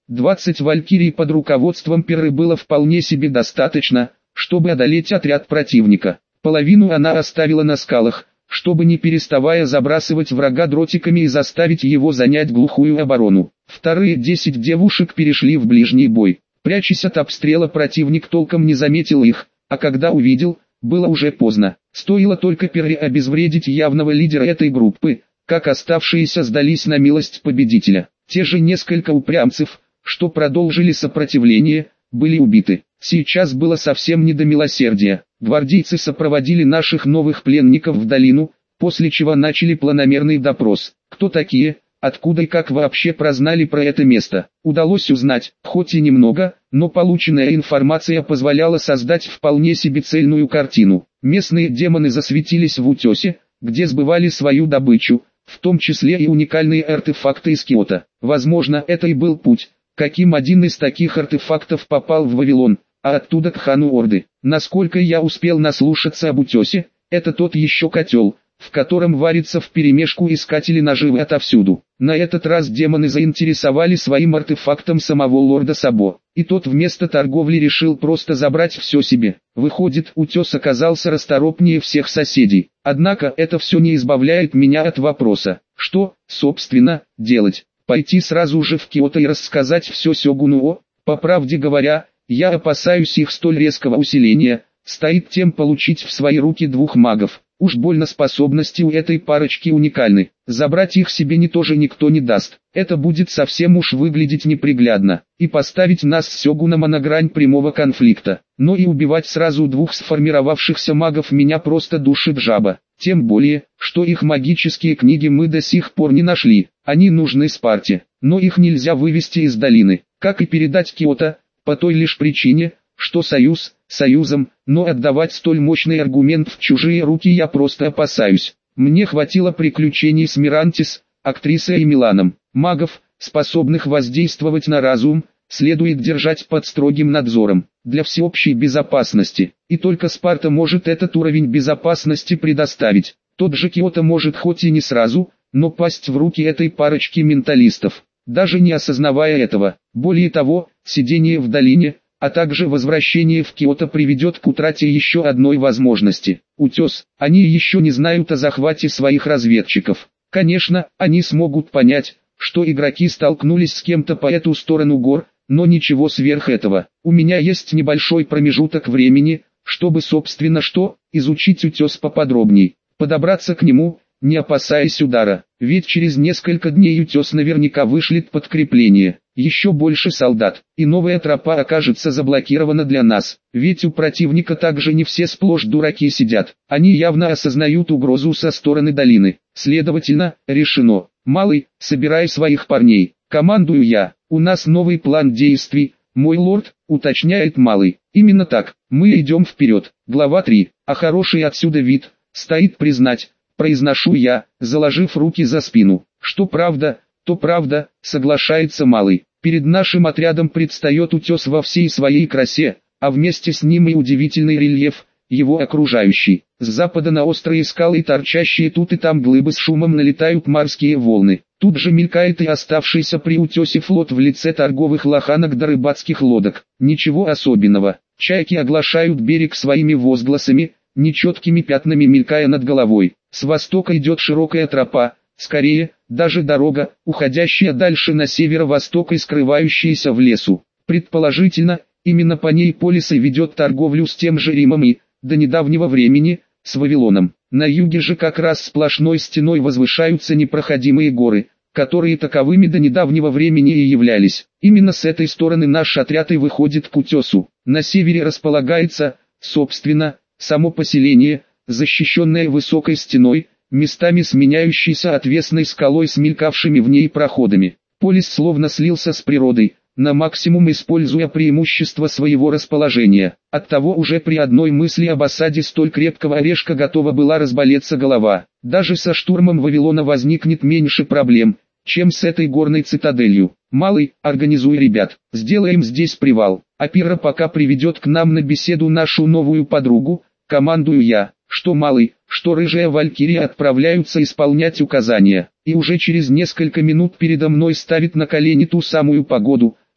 S1: 20 валькирий под руководством Перры было вполне себе достаточно, чтобы одолеть отряд противника. Половину она оставила на скалах, чтобы не переставая забрасывать врага дротиками и заставить его занять глухую оборону. Вторые 10 девушек перешли в ближний бой. Прячась от обстрела, противник толком не заметил их, а когда увидел, было уже поздно. Стоило только Перре обезвредить явного лидера этой группы, как оставшиеся сдались на милость победителя. Те же несколько упрямцев, что продолжили сопротивление, были убиты. Сейчас было совсем не до милосердия. Гвардейцы сопроводили наших новых пленников в долину, после чего начали планомерный допрос. Кто такие, откуда и как вообще прознали про это место? Удалось узнать, хоть и немного, но полученная информация позволяла создать вполне себе цельную картину. Местные демоны засветились в утесе, где сбывали свою добычу, в том числе и уникальные артефакты из Киота. Возможно, это и был путь, каким один из таких артефактов попал в Вавилон, а оттуда к хану Орды. Насколько я успел наслушаться об утесе, это тот еще котел, в котором варится вперемешку искатели наживы отовсюду. На этот раз демоны заинтересовали своим артефактом самого лорда Сабо, и тот вместо торговли решил просто забрать все себе. Выходит, утес оказался расторопнее всех соседей. Однако это все не избавляет меня от вопроса, что, собственно, делать? Пойти сразу же в Киото и рассказать все Сёгуну? По правде говоря, я опасаюсь их столь резкого усиления, стоит тем получить в свои руки двух магов. Уж больно способности у этой парочки уникальны. Забрать их себе тоже никто не даст. Это будет совсем уж выглядеть неприглядно. И поставить нас с Сёгуном на грань прямого конфликта. Но и убивать сразу двух сформировавшихся магов меня просто душит жаба. Тем более, что их магические книги мы до сих пор не нашли. Они нужны Спарте. Но их нельзя вывести из долины. Как и передать Киото, по той лишь причине, что союз союзом, но отдавать столь мощный аргумент в чужие руки я просто опасаюсь. Мне хватило приключений с Мирантис, актрисой и Миланом. Магов, способных воздействовать на разум, следует держать под строгим надзором, для всеобщей безопасности. И только Спарта может этот уровень безопасности предоставить. Тот же Киото может хоть и не сразу, но пасть в руки этой парочки менталистов, даже не осознавая этого. Более того, сидение в долине, а также возвращение в Киото приведет к утрате еще одной возможности. Утес, они еще не знают о захвате своих разведчиков. Конечно, они смогут понять, что игроки столкнулись с кем-то по эту сторону гор, но ничего сверх этого. У меня есть небольшой промежуток времени, чтобы собственно изучить утес поподробней, подобраться к нему, не опасаясь удара, ведь через несколько дней утес наверняка вышлет подкрепление, еще больше солдат, и новая тропа окажется заблокирована для нас, ведь у противника также не все сплошь дураки сидят, они явно осознают угрозу со стороны долины, следовательно, решено. Малый, собирай своих парней, командую я, у нас новый план действий, мой лорд, уточняет Малый, именно так, мы идем вперед. Глава 3, а хороший отсюда вид, стоит признать. Произношу я, заложив руки за спину. Что правда, то правда, соглашается Малый. Перед нашим отрядом предстает утес во всей своей красе, а вместе с ним и удивительный рельеф, его окружающий. С запада на острые скалы, торчащие тут и там глыбы, с шумом налетают морские волны. Тут же мелькает и оставшийся при утесе флот в лице торговых лоханок до рыбацких лодок. Ничего особенного. Чайки оглашают берег своими возгласами, нечеткими пятнами мелькая над головой. С востока идет широкая тропа, скорее, даже дорога, уходящая дальше на северо-восток и скрывающаяся в лесу. Предположительно, именно по ней Полис и ведет торговлю с тем же Римом и, до недавнего времени, с Вавилоном. На юге же как раз сплошной стеной возвышаются непроходимые горы, которые таковыми до недавнего времени и являлись. Именно с этой стороны наш отряд и выходит к утесу. На севере располагается, собственно, само поселение, защищенное высокой стеной, местами сменяющейся отвесной скалой с мелькавшими в ней проходами. Полис словно слился с природой, на максимум используя преимущество своего расположения. Оттого уже при одной мысли об осаде столь крепкого орешка готова была разболеться голова. Даже со штурмом Вавилона возникнет меньше проблем, чем с этой горной цитаделью. Малый, организуй ребят, сделаем здесь привал, а Перра пока приведет к нам на беседу нашу новую подругу, командую я. Что Малый, что рыжая валькирия отправляются исполнять указания, и уже через несколько минут передо мной ставит на колени ту самую погоду,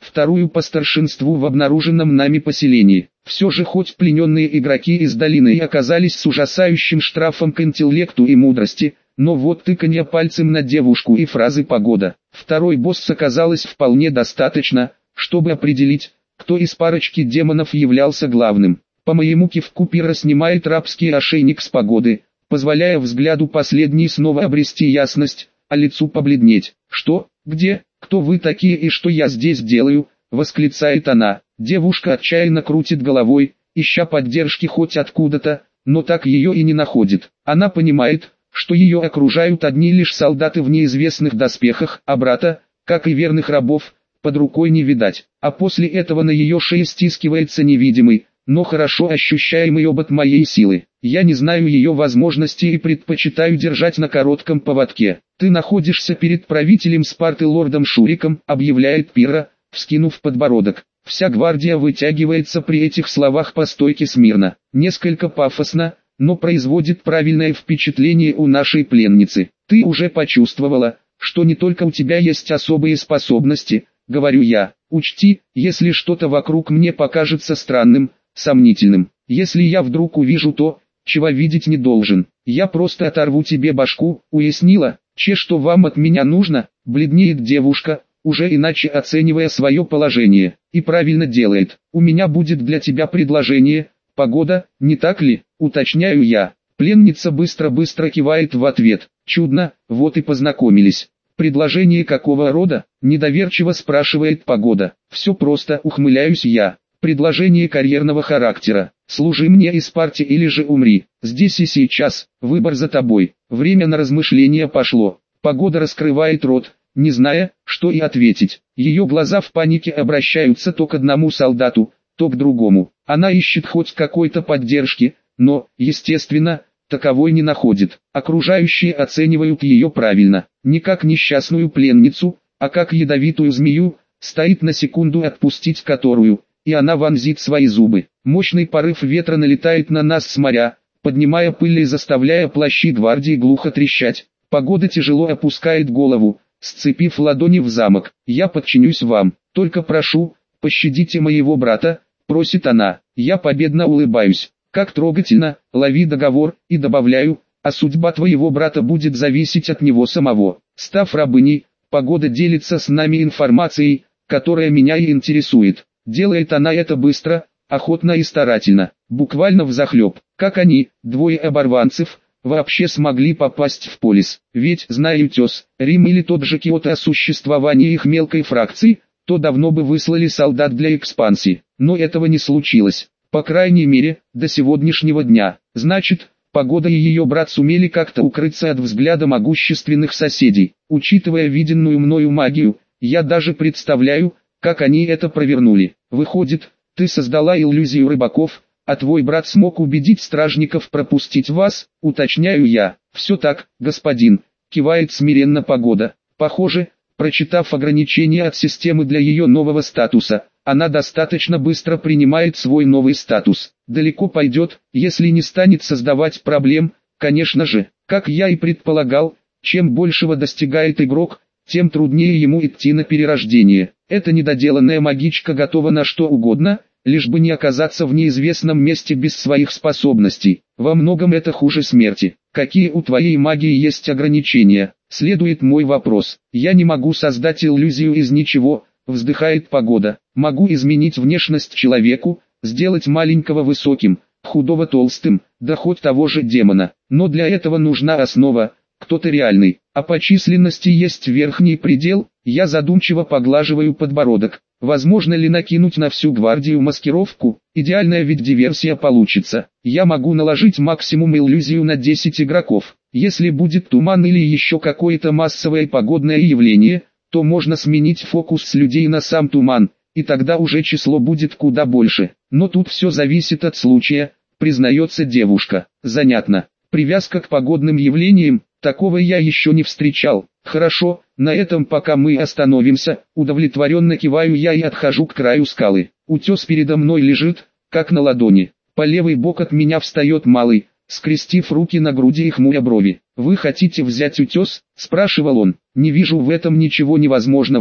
S1: вторую по старшинству в обнаруженном нами поселении. Все же хоть плененные игроки из долины и оказались с ужасающим штрафом к интеллекту и мудрости, но вот тыканье пальцем на девушку и фразы «погода». Второй босс оказалось вполне достаточно, чтобы определить, кто из парочки демонов являлся главным. По моему кивку Пира снимает рабский ошейник с погоды, позволяя взгляду последней снова обрести ясность, а лицу побледнеть. «Что? Где? Кто вы такие и что я здесь делаю?» — восклицает она. Девушка отчаянно крутит головой, ища поддержки хоть откуда-то, но так ее и не находит. Она понимает, что ее окружают одни лишь солдаты в неизвестных доспехах, а брата, как и верных рабов, под рукой не видать. А после этого на ее шее стискивается невидимый, но хорошо ощущаемый обод моей силы. Я не знаю ее возможностей и предпочитаю держать на коротком поводке. «Ты находишься перед правителем Спарты лордом Шуриком», — объявляет Пира, вскинув подбородок. Вся гвардия вытягивается при этих словах по стойке смирно. Несколько пафосно, но производит правильное впечатление у нашей пленницы. «Ты уже почувствовала, что не только у тебя есть особые способности», — говорю я. «Учти, если что-то вокруг мне покажется странным, сомнительным, если я вдруг увижу то, чего видеть не должен, я просто оторву тебе башку», — уяснила. «Что вам от меня нужно?» — бледнеет девушка, уже иначе оценивая свое положение. «И правильно делает. У меня будет для тебя предложение, погода, не так ли?» — уточняю я. Пленница быстро-быстро кивает в ответ. «Чудно, вот и познакомились». «Предложение какого рода?» — недоверчиво спрашивает погода. «Все просто», — ухмыляюсь я. «Предложение карьерного характера. Служи мне из партии или же умри. Здесь и сейчас, выбор за тобой». Время на размышления пошло. Погода раскрывает рот, не зная, что и ответить. Ее глаза в панике обращаются то к одному солдату, то к другому. Она ищет хоть какой-то поддержки, но, естественно, таковой не находит. Окружающие оценивают ее правильно, не как несчастную пленницу, а как ядовитую змею, стоит на секунду отпустить которую, и она вонзит свои зубы. Мощный порыв ветра налетает на нас с моря, поднимая пыль и заставляя плащи гвардии глухо трещать. Погода тяжело опускает голову, сцепив ладони в замок. «Я подчинюсь вам, только прошу, пощадите моего брата», — просит она. Я победно улыбаюсь. «Как трогательно», лови договор, и добавляю, «а судьба твоего брата будет зависеть от него самого». Став рабыней, погода делится с нами информацией, которая меня и интересует. Делает она это быстро, охотно и старательно, буквально взахлеб. Как они, двое оборванцев, вообще смогли попасть в полис? Ведь, зная утес, Рим или тот же Киото о существовании их мелкой фракции, то давно бы выслали солдат для экспансии. Но этого не случилось. По крайней мере, до сегодняшнего дня. Значит, погода и ее брат сумели как-то укрыться от взгляда могущественных соседей. Учитывая виденную мною магию, я даже представляю, как они это провернули. Выходит, ты создала иллюзию рыбаков, а твой брат смог убедить стражников пропустить вас, уточняю я. Все так, господин, кивает смиренно погода. Похоже, прочитав ограничения от системы для ее нового статуса, она достаточно быстро принимает свой новый статус. Далеко пойдет, если не станет создавать проблем, конечно же. Как я и предполагал, чем большего достигает игрок, тем труднее ему идти на перерождение. Эта недоделанная магичка готова на что угодно, лишь бы не оказаться в неизвестном месте без своих способностей. Во многом это хуже смерти. Какие у твоей магии есть ограничения? Следует мой вопрос. Я не могу создать иллюзию из ничего, вздыхает погода. Могу изменить внешность человеку, сделать маленького высоким, худого толстым, да хоть того же демона. Но для этого нужна основа, кто-то реальный. А по численности есть верхний предел. Я задумчиво поглаживаю подбородок. Возможно ли накинуть на всю гвардию маскировку? Идеальная ведь диверсия получится. Я могу наложить максимум иллюзию на 10 игроков. Если будет туман или еще какое-то массовое погодное явление, то можно сменить фокус с людей на сам туман, и тогда уже число будет куда больше. Но тут все зависит от случая, признается девушка. Занятно. Привязка к погодным явлениям, такого я еще не встречал. Хорошо, на этом пока мы остановимся, удовлетворенно киваю я и отхожу к краю скалы. Утес передо мной лежит, как на ладони. По левый бок от меня встает малый, скрестив руки на груди и хмуря брови. «Вы хотите взять утес?» – спрашивал он. «Не вижу в этом ничего невозможного»,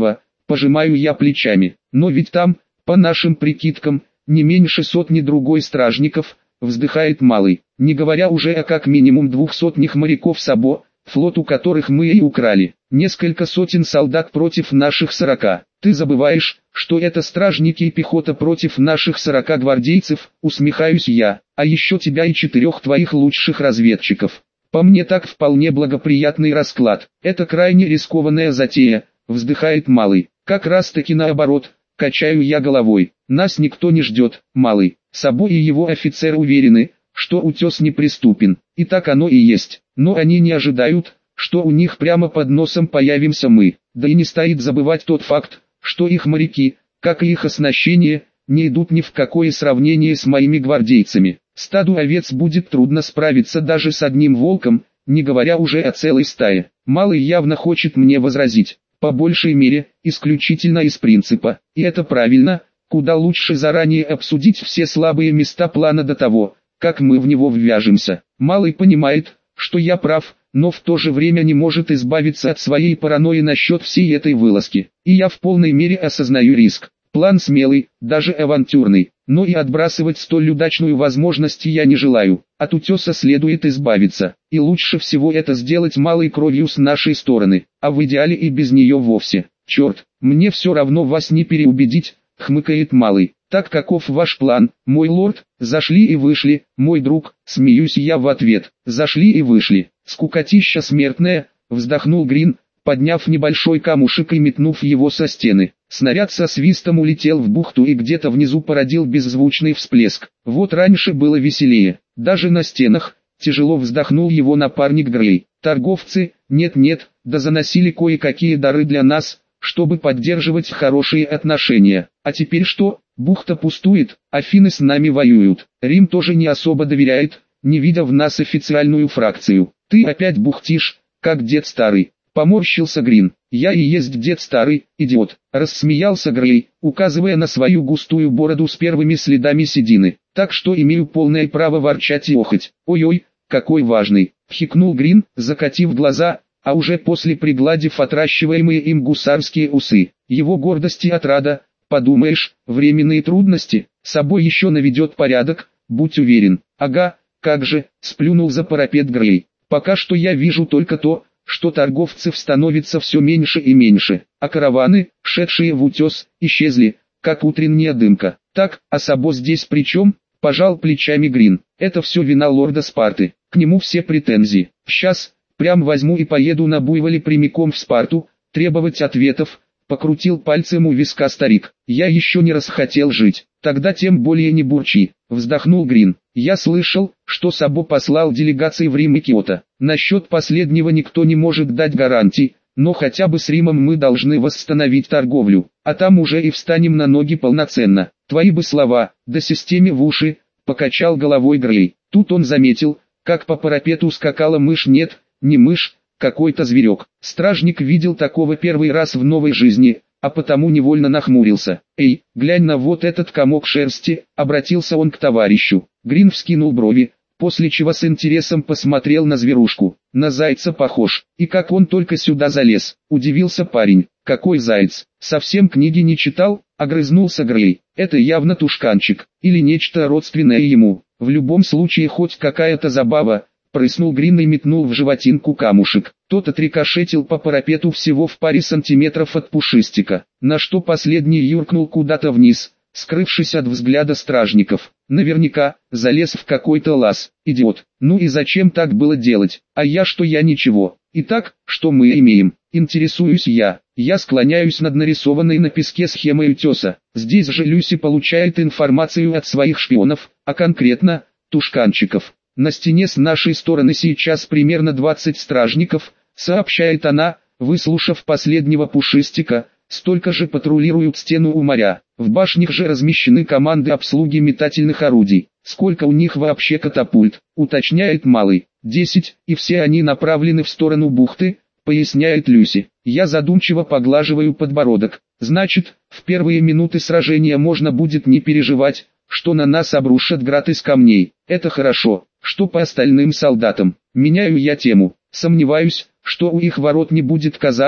S1: Пожимаю я плечами. Но ведь там, по нашим прикидкам, не меньше сотни другой стражников, вздыхает Малый, не говоря уже о как минимум 200 моряков Сабо, флот у которых мы и украли. Несколько сотен солдат против наших 40. Ты забываешь, что это стражники и пехота против наших 40 гвардейцев, усмехаюсь я, а еще тебя и 4 твоих лучших разведчиков. По мне так вполне благоприятный расклад. Это крайне рискованная затея, вздыхает Малый. Как раз таки наоборот, качаю я головой. Нас никто не ждет, Малый. Сабо и его офицеры уверены, что утес неприступен. И так оно и есть. Но они не ожидают, что у них прямо под носом появимся мы. Да и не стоит забывать тот факт, что их моряки, как и их оснащение, не идут ни в какое сравнение с моими гвардейцами. Стаду овец будет трудно справиться даже с одним волком, не говоря уже о целой стае. Малый явно хочет мне возразить, по большей мере, исключительно из принципа. И это правильно, куда лучше заранее обсудить все слабые места плана до того, как мы в него ввяжемся. Малый понимает, что я прав, но в то же время не может избавиться от своей паранойи насчет всей этой вылазки. И я в полной мере осознаю риск. План смелый, даже авантюрный, но и отбрасывать столь удачную возможность я не желаю. От утеса следует избавиться, и лучше всего это сделать малой кровью с нашей стороны, а в идеале и без нее вовсе. Черт, мне все равно вас не переубедить, хмыкает Малый. Так каков ваш план, мой лорд? Зашли и вышли, мой друг, смеюсь я в ответ. Зашли и вышли. Скукотища смертная, вздохнул Грин, подняв небольшой камушек и метнув его со стены. Снаряд со свистом улетел в бухту и где-то внизу породил беззвучный всплеск. Вот раньше было веселее. Даже на стенах, тяжело вздохнул его напарник Грей. Торговцы, нет-нет, да заносили кое-какие дары для нас, чтобы поддерживать хорошие отношения. А теперь что? Бухта пустует, Афины с нами воюют. Рим тоже не особо доверяет, не видя в нас официальную фракцию. Ты опять бухтишь, как дед старый. Поморщился Грин. Я и есть дед старый, идиот. Рассмеялся Грей, указывая на свою густую бороду с первыми следами седины. Так что имею полное право ворчать и охоть. Ой-ой, какой важный. Хикнул Грин, закатив глаза, а уже после пригладив отращиваемые им гусарские усы. Его гордости и отрада, подумаешь, временные трудности, собой еще наведет порядок, будь уверен. Ага, как же, сплюнул за парапет Грей. Пока что я вижу только то, что торговцев становится все меньше и меньше, а караваны, шедшие в утес, исчезли, как утренняя дымка. Так, а Сабо здесь при чем? Пожал плечами Грин. Это все вина лорда Спарты, к нему все претензии. Сейчас, прям возьму и поеду на буйволе прямиком в Спарту, требовать ответов. Покрутил пальцем у виска старик. Я еще не раз хотел жить. Тогда тем более не бурчи. Вздохнул Грин. Я слышал, что Сабо послал делегации в Рим и Киото. Насчет последнего никто не может дать гарантий, но хотя бы с Римом мы должны восстановить торговлю, а там уже и встанем на ноги полноценно. Твои бы слова, да системе в уши, покачал головой Грей. Тут он заметил, как по парапету скакала мышь. Нет, не мышь, какой-то зверек. Стражник видел такого первый раз в новой жизни, а потому невольно нахмурился. «Эй, глянь на вот этот комок шерсти», — обратился он к товарищу. Грин вскинул брови, после чего с интересом посмотрел на зверушку. На зайца похож. И как он только сюда залез, удивился парень. Какой заяц? Совсем книги не читал? Огрызнулся Грей. Это явно тушканчик, или нечто родственное ему. В любом случае хоть какая-то забава. Прыснул Грин и метнул в животинку камушек. Тот отрикошетил по парапету всего в паре сантиметров от пушистика, на что последний юркнул куда-то вниз, скрывшись от взгляда стражников. Наверняка, залез в какой-то лаз. Идиот. Ну и зачем так было делать? А я что, я ничего. Итак, что мы имеем? Интересуюсь я. Я склоняюсь над нарисованной на песке схемой утеса. Здесь же Люси получает информацию от своих шпионов, а конкретно, тушканчиков. На стене с нашей стороны сейчас примерно 20 стражников, сообщает она, выслушав последнего пушистика, столько же патрулируют стену у моря. В башнях же размещены команды обслуги метательных орудий. Сколько у них вообще катапульт, уточняет Малый. 10, и все они направлены в сторону бухты, поясняет Люси. Я задумчиво поглаживаю подбородок. Значит, в первые минуты сражения можно будет не переживать, что на нас обрушат град из камней. Это хорошо. Что по остальным солдатам? Меняю я тему. Сомневаюсь, что у их ворот не будет казарм,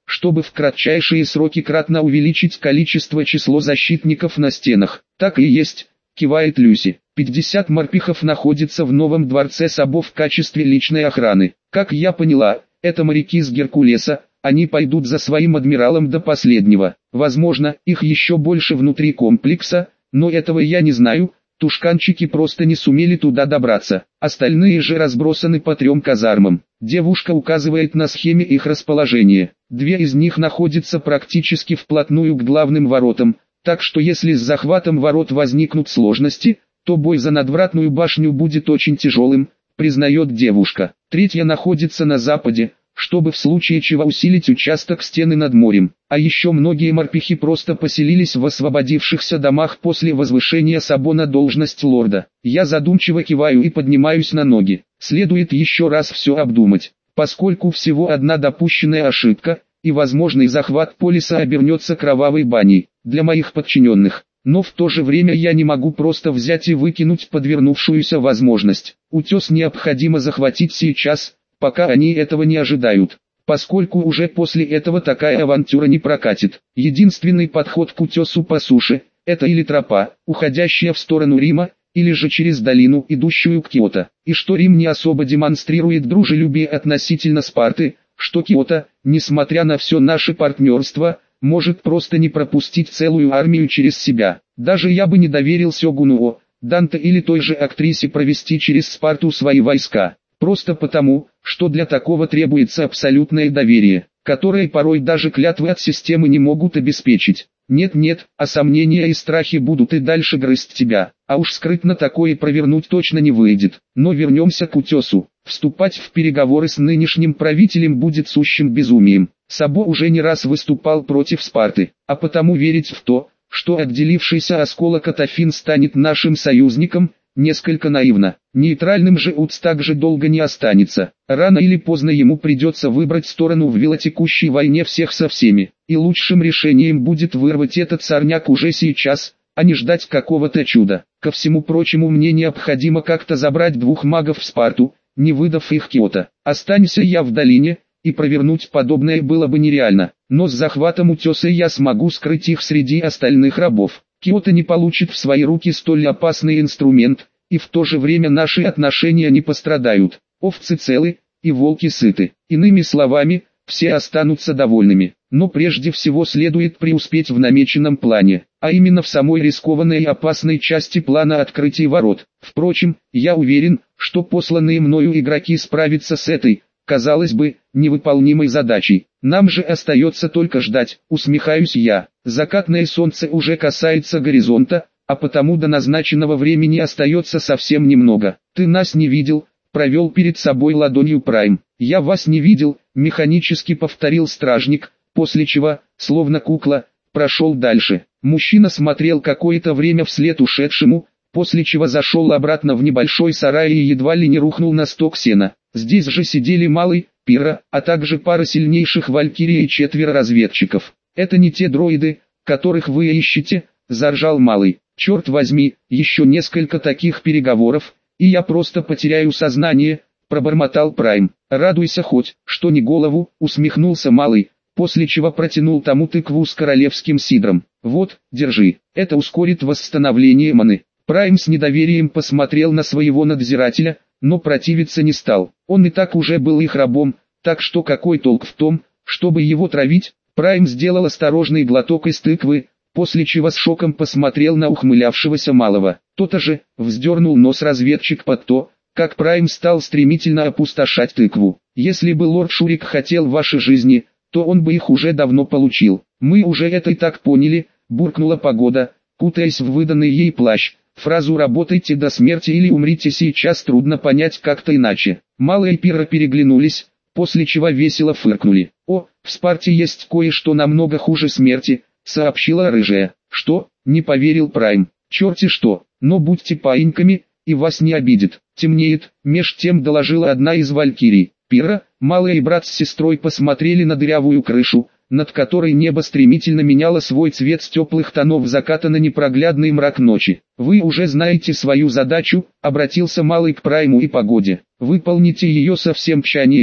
S1: чтобы в кратчайшие сроки кратно увеличить число защитников на стенах. Так и есть, кивает Люси. 50 морпехов находится в новом дворце Сабо в качестве личной охраны. Как я поняла, это моряки с Геркулеса, они пойдут за своим адмиралом до последнего. Возможно, их еще больше внутри комплекса, но этого я не знаю. Тушканчики просто не сумели туда добраться. Остальные же разбросаны по 3 казармам. Девушка указывает на схеме их расположения. 2 из них находятся практически вплотную к главным воротам, так что если с захватом ворот возникнут сложности, то бой за надвратную башню будет очень тяжелым, признает девушка. 3 находится на западе, чтобы в случае чего усилить участок стены над морем. А еще многие морпехи просто поселились в освободившихся домах после возвышения Сабо на должность лорда. Я задумчиво киваю и поднимаюсь на ноги. Следует еще раз все обдумать, поскольку всего одна допущенная ошибка, и возможный захват полиса обернется кровавой баней для моих подчиненных. Но в то же время я не могу просто взять и выкинуть подвернувшуюся возможность. Утес необходимо захватить сейчас, пока они этого не ожидают, поскольку уже после этого такая авантюра не прокатит. Единственный подход к утесу по суше – это или тропа, уходящая в сторону Рима, или же через долину, идущую к Киото. И что Рим не особо демонстрирует дружелюбие относительно Спарты, что Киото, несмотря на все наше партнерство, может просто не пропустить целую армию через себя. Даже я бы не доверил Сёгуну Данте или той же актрисе провести через Спарту свои войска. Просто потому, что для такого требуется абсолютное доверие, которое порой даже клятвы от системы не могут обеспечить. Нет-нет, а сомнения и страхи будут и дальше грызть тебя, а уж скрытно такое провернуть точно не выйдет. Но вернемся к утесу. Вступать в переговоры с нынешним правителем будет сущим безумием. Сабо уже не раз выступал против Спарты, а потому верить в то, что отделившийся осколок от Афин станет нашим союзником, несколько наивно. Нейтральным же Утс также долго не останется. Рано или поздно ему придется выбрать сторону в велотекущей войне всех со всеми. И лучшим решением будет вырвать этот сорняк уже сейчас, а не ждать какого-то чуда. Ко всему прочему, мне необходимо как-то забрать 2 магов в Спарту, не выдав их Киото. Останься я в долине, и провернуть подобное было бы нереально. Но с захватом утеса я смогу скрыть их среди остальных рабов. Киото не получит в свои руки столь опасный инструмент, и в то же время наши отношения не пострадают. Овцы целы, и волки сыты. Иными словами, все останутся довольными. Но прежде всего следует преуспеть в намеченном плане, а именно в самой рискованной и опасной части плана открытия ворот. Впрочем, я уверен, что посланные мною игроки справятся с этой, казалось бы, невыполнимой задачей. Нам же остается только ждать, усмехаюсь я. Закатное солнце уже касается горизонта, а потому до назначенного времени остается совсем немного. Ты нас не видел, провел перед собой ладонью Прайм. Я вас не видел, механически повторил стражник, после чего, словно кукла, прошел дальше. Мужчина смотрел какое-то время вслед ушедшему, после чего зашел обратно в небольшой сарай и едва ли не рухнул на сток сена. Здесь же сидели Малый, Пира, а также пара сильнейших валькирий и 4 разведчиков. «Это не те дроиды, которых вы ищете», — заржал Малый. «Черт возьми, еще несколько таких переговоров, и я просто потеряю сознание», — пробормотал Прайм. «Радуйся хоть, что не голову», — усмехнулся Малый, после чего протянул тому тыкву с королевским сидром. «Вот, держи, это ускорит восстановление маны». Прайм с недоверием посмотрел на своего надзирателя, но противиться не стал. Он и так уже был их рабом, так что какой толк в том, чтобы его травить? Прайм сделал осторожный глоток из тыквы, после чего с шоком посмотрел на ухмылявшегося Малого. Тот же вздернул нос разведчик под то, как Прайм стал стремительно опустошать тыкву. «Если бы лорд Шурик хотел ваши жизни, то он бы их уже давно получил. Мы уже это и так поняли», — буркнула Погода, кутаясь в выданный ей плащ. Фразу «работайте до смерти или умрите сейчас» трудно понять как-то иначе. Малый и Пира переглянулись, после чего весело фыркнули. «О, в Спарте есть кое-что намного хуже смерти», — сообщила Рыжая. «Что?» — не поверил Прайм. «Черти что, но будьте паиньками, и вас не обидит». «Темнеет», — меж тем доложила одна из валькирий. Пира, Малый и брат с сестрой посмотрели на дырявую крышу, над которой небо стремительно меняло свой цвет с теплых тонов заката на непроглядный мрак ночи. «Вы уже знаете свою задачу», — обратился Малый к Прайму и Погоде. «Выполните ее со всем тщанием,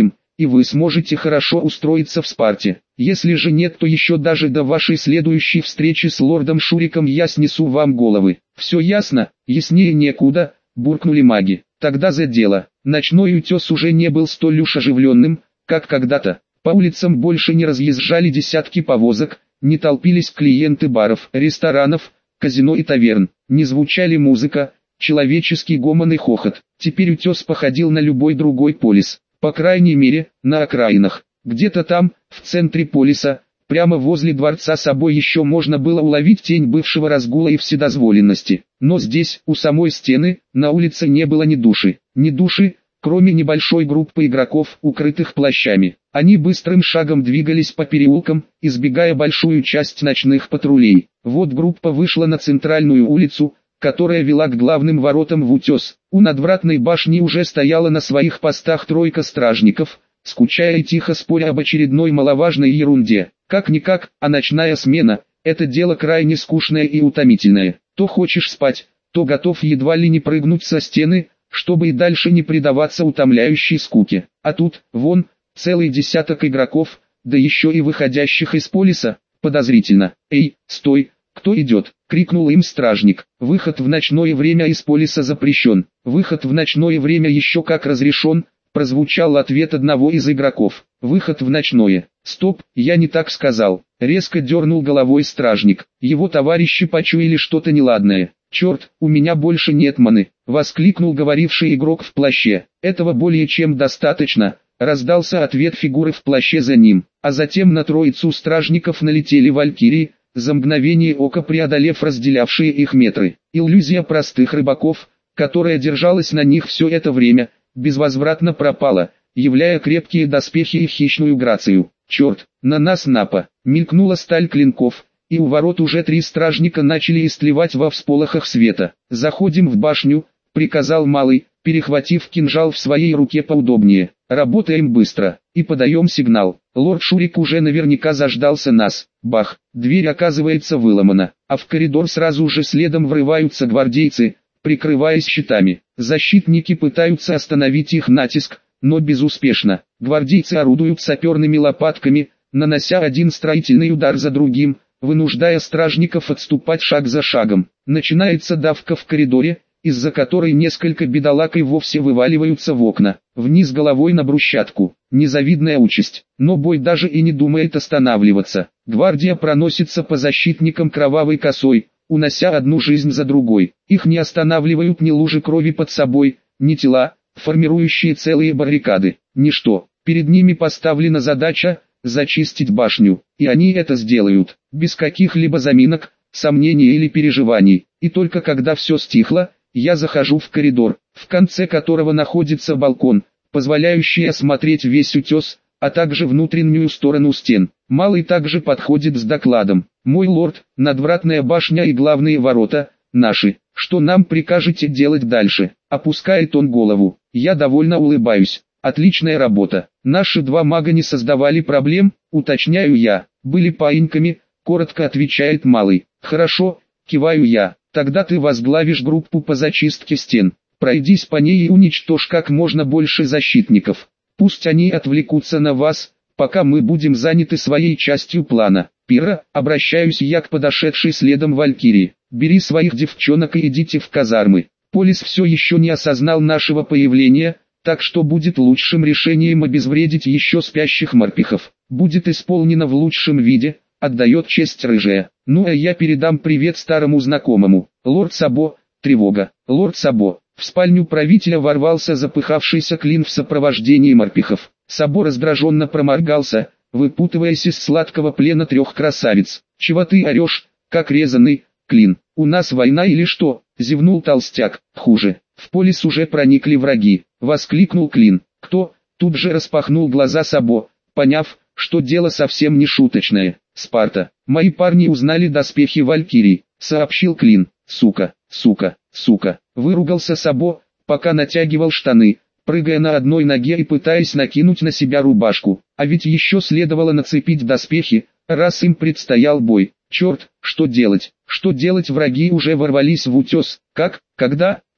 S1: и вы сможете хорошо устроиться в Спарте. Если же нет, то еще даже до вашей следующей встречи с лордом Шуриком я снесу вам головы. Все ясно? Яснее некуда, буркнули маги. Тогда за дело. Ночной утес уже не был столь уж оживленным, как когда-то. По улицам больше не разъезжали десятки повозок, не толпились клиенты баров, ресторанов, казино и таверн, не звучали музыка, человеческий гомон и хохот. Теперь утес походил на любой другой полис, по крайней мере, на окраинах. Где-то там, в центре полиса, прямо возле дворца собой еще можно было уловить тень бывшего разгула и вседозволенности. Но здесь, у самой стены, на улице не было ни души, кроме небольшой группы игроков, укрытых плащами. Они быстрым шагом двигались по переулкам, избегая большую часть ночных патрулей. Вот группа вышла на центральную улицу, которая вела к главным воротам в утес. У надвратной башни уже стояла на своих постах тройка стражников, скучая и тихо споря об очередной маловажной ерунде. Как-никак, а ночная смена – это дело крайне скучное и утомительное. То хочешь спать, то готов едва ли не прыгнуть со стены, чтобы и дальше не предаваться утомляющей скуке. А тут, вон, целый десяток игроков, да еще и выходящих из полиса. Подозрительно. «Эй, стой, кто идет?» — крикнул им стражник. «Выход в ночное время из полиса запрещен». «Выход в ночное время еще как разрешен», — прозвучал ответ одного из игроков. «Выход в ночное». «Стоп, я не так сказал». Резко дернул головой стражник. Его товарищи почуяли что-то неладное. «Черт, у меня больше нет маны», — воскликнул говоривший игрок в плаще. «Этого более чем достаточно», — раздался ответ фигуры в плаще за ним. А затем на троицу стражников налетели валькирии, за мгновение ока преодолев разделявшие их метры. Иллюзия простых рыбаков, которая держалась на них все это время, безвозвратно пропала, являя крепкие доспехи и хищную грацию. «Черт, на нас напа!» — мелькнула сталь клинков, и у ворот уже 3 стражника начали истлевать во всполохах света. «Заходим в башню», — приказал малый, перехватив кинжал в своей руке поудобнее. «Работаем быстро, и подаем сигнал. Лорд Шурик уже наверняка заждался нас». Бах, дверь оказывается выломана, а в коридор сразу же следом врываются гвардейцы, прикрываясь щитами. Защитники пытаются остановить их натиск, но безуспешно. Гвардейцы орудуют саперными лопатками, нанося один строительный удар за другим, вынуждая стражников отступать шаг за шагом. Начинается давка в коридоре, из-за которой несколько бедолаг и вовсе вываливаются в окна, вниз головой на брусчатку. Незавидная участь, но бой даже и не думает останавливаться. Гвардия проносится по защитникам кровавой косой, унося одну жизнь за другой. Их не останавливают ни лужи крови под собой, ни тела, формирующие целые баррикады. Ничто. Перед ними поставлена задача – зачистить башню, и они это сделают, без каких-либо заминок, сомнений или переживаний. И только когда все стихло, я захожу в коридор, в конце которого находится балкон, позволяющий осмотреть весь утес, а также внутреннюю сторону стен. Малый также подходит с докладом. «Мой лорд, надвратная башня и главные ворота – наши. Что нам прикажете делать дальше?» Опускает он голову. Я довольно улыбаюсь. «Отличная работа. Наши 2 мага не создавали проблем, уточняю я. Были паиньками», коротко отвечает малый. «Хорошо», киваю я. «Тогда ты возглавишь группу по зачистке стен. Пройдись по ней и уничтожь как можно больше защитников. Пусть они отвлекутся на вас, пока мы будем заняты своей частью плана». «Пира», обращаюсь я к подошедшей следом валькирии. «Бери своих девчонок и идите в казармы. Полис все еще не осознал нашего появления, так что будет лучшим решением обезвредить еще спящих морпехов. Будет исполнено в лучшем виде», отдает честь рыжая. «Ну а я передам привет старому знакомому. Лорд Сабо, тревога». «Лорд Сабо». В спальню правителя ворвался запыхавшийся Клин в сопровождении морпехов. Сабо раздраженно проморгался, выпутываясь из сладкого плена 3 красавиц. «Чего ты орешь, как резаный, Клин? У нас война или что?» — зевнул толстяк. «Хуже. В полис уже проникли враги», — воскликнул Клин. «Кто?» — тут же распахнул глаза Сабо, поняв, что дело совсем не шуточное. «Спарта. Мои парни узнали доспехи валькирий», — сообщил Клин. «Сука, сука, сука», — выругался Сабо, пока натягивал штаны, прыгая на одной ноге и пытаясь накинуть на себя рубашку. А ведь еще следовало нацепить доспехи, раз им предстоял бой. Черт, что делать? Что делать? Враги уже ворвались в утес. Как? Когда?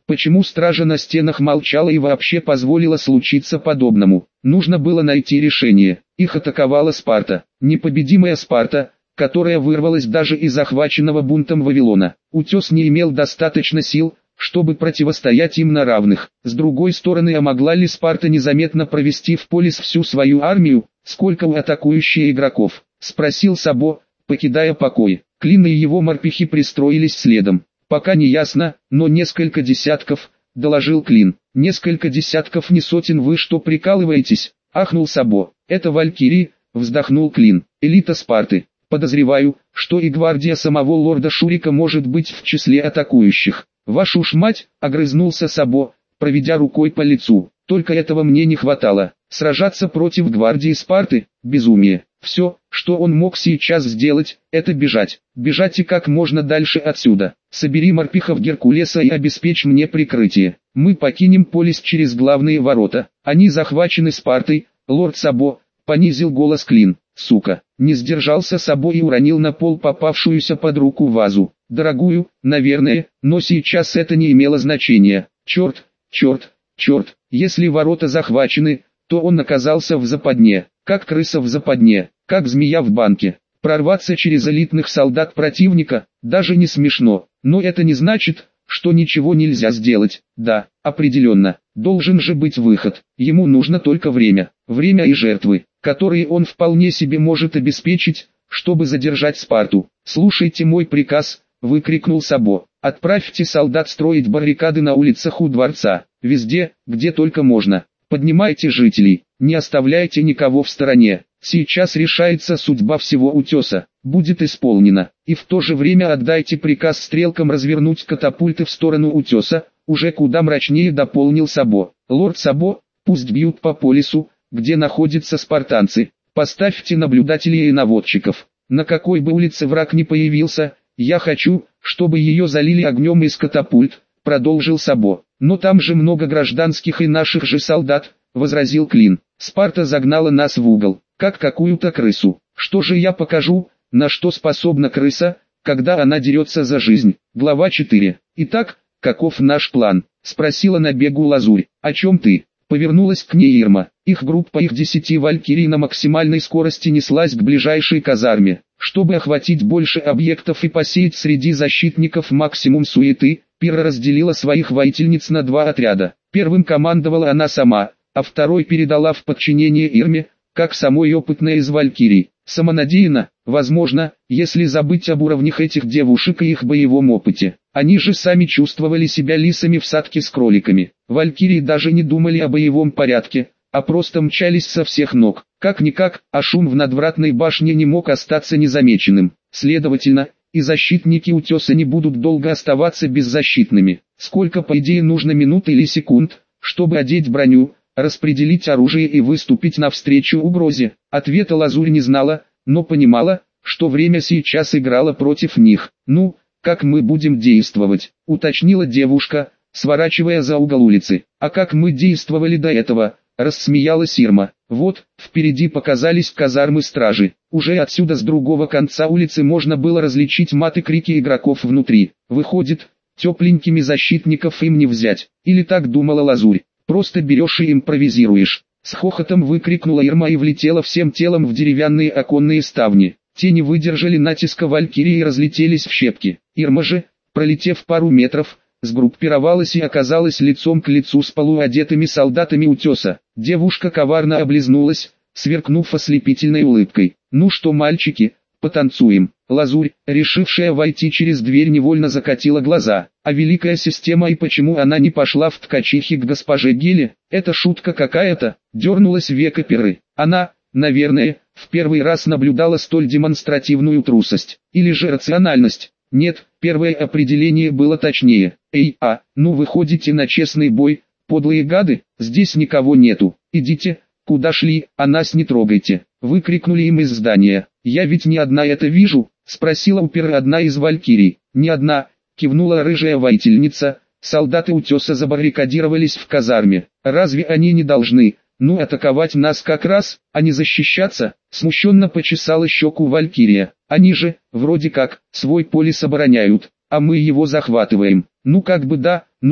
S1: Почему стража на стенах молчала и вообще позволила случиться подобному? Нужно было найти решение. Их атаковала Спарта, непобедимая Спарта, которая вырвалась даже из захваченного бунтом Вавилона. Утес не имел достаточно сил, чтобы противостоять им на равных. С другой стороны, а могла ли Спарта незаметно провести в полис всю свою армию? Сколько у атакующих игроков? Спросил Сабо, покидая покой. Клин и его морпехи пристроились следом. Пока не ясно, но несколько десятков, доложил Клин. Несколько десятков, не сотен, вы что прикалываетесь? Ахнул Сабо. Это валькирии, вздохнул Клин. Элита Спарты. Подозреваю, что и гвардия самого лорда Шурика может быть в числе атакующих. Вашу ж мать, огрызнулся Сабо, проведя рукой по лицу. Только этого мне не хватало. Сражаться против гвардии Спарты – безумие. Все, что он мог сейчас сделать, это бежать. Бежать и как можно дальше отсюда. Собери морпехов Геркулеса и обеспечь мне прикрытие. Мы покинем полис через главные ворота. Они захвачены Спартой, лорд Сабо, понизил голос Клин. Сука, не сдержался Сабо и уронил на пол попавшуюся под руку вазу. Дорогую, наверное, но сейчас это не имело значения. Черт, черт, черт, если ворота захвачены, то он оказался в западне, как крыса в западне, как змея в банке. Прорваться через элитных солдат противника, даже не смешно, но это не значит, что ничего нельзя сделать. Да, определенно, должен же быть выход, ему нужно только время, время и жертвы, которые он вполне себе может обеспечить, чтобы задержать Спарту. «Слушайте мой приказ», — выкрикнул Сабо. «Отправьте солдат строить баррикады на улицах у дворца, везде, где только можно. Поднимайте жителей, не оставляйте никого в стороне. Сейчас решается судьба всего утеса, будет исполнена. И в то же время отдайте приказ стрелкам развернуть катапульты в сторону утеса», уже куда мрачнее дополнил Сабо. «Лорд Сабо, пусть бьют по полису, где находятся спартанцы. Поставьте наблюдателей и наводчиков. На какой бы улице враг ни появился, я хочу, чтобы ее залили огнем из катапульт», продолжил Сабо. «Но там же много гражданских и наших же солдат», возразил Клин. «Спарта загнала нас в угол, как какую-то крысу. Что же я покажу, на что способна крыса, когда она дерется за жизнь?» Глава 4. «Итак, каков наш план?» спросила на бегу Лазурь. «О чем ты?» Повернулась к ней Ирма. Их группа их 10 валькирий на максимальной скорости неслась к ближайшей казарме. Чтобы охватить больше объектов и посеять среди защитников максимум суеты, Пира разделила своих воительниц на 2 отряда. Первым командовала она сама, а второй передала в подчинение Ирме, как самой опытной из валькирий. Самонадеянно, возможно, если забыть об уровнях этих девушек и их боевом опыте. Они же сами чувствовали себя лисами в садке с кроликами. Валькирии даже не думали о боевом порядке, а просто мчались со всех ног. Как-никак, а шум в надвратной башне не мог остаться незамеченным. Следовательно, и защитники утеса не будут долго оставаться беззащитными. Сколько по идее нужно минут или секунд, чтобы одеть броню, распределить оружие и выступить навстречу угрозе? Ответа Лазурь не знала, но понимала, что время сейчас играло против них. «Ну, как мы будем действовать?» — уточнила девушка, сворачивая за угол улицы. «А как мы действовали до этого?» — рассмеялась Ирма. «Вот, впереди показались казармы стражи. Уже отсюда с другого конца улицы можно было различить мат и крики игроков внутри. Выходит, тепленькими защитников им не взять. Или так думала Лазурь. Просто берешь и импровизируешь». С хохотом выкрикнула Ирма и влетела всем телом в деревянные оконные ставни. Те не выдержали натиска валькирии и разлетелись в щепки. Ирма же, пролетев пару метров, сгруппировалась и оказалась лицом к лицу с полуодетыми солдатами утеса. Девушка коварно облизнулась, сверкнув ослепительной улыбкой. «Ну что, мальчики, потанцуем?» Лазурь, решившая войти через дверь, невольно закатила глаза. А великая система, и почему она не пошла в ткачихи к госпоже Геле? Это шутка какая-то, дернулась века Пиры. Она, наверное, в первый раз наблюдала столь демонстративную трусость. Или же рациональность. Нет, первое определение было точнее. «Эй, ну вы ходите на честный бой, подлые гады, здесь никого нету. Идите, куда шли, а нас не трогайте», выкрикнули им из здания. «Я ведь не одна это вижу?» спросила у Пиры одна из валькирий. «Не одна», кивнула рыжая воительница. «Солдаты утеса забаррикадировались в казарме. Разве они не должны, атаковать нас как раз, а не защищаться?» Смущенно почесала щеку валькирия. «Они же, вроде как, свой полис обороняют, а мы его захватываем». «Ну как бы да, но,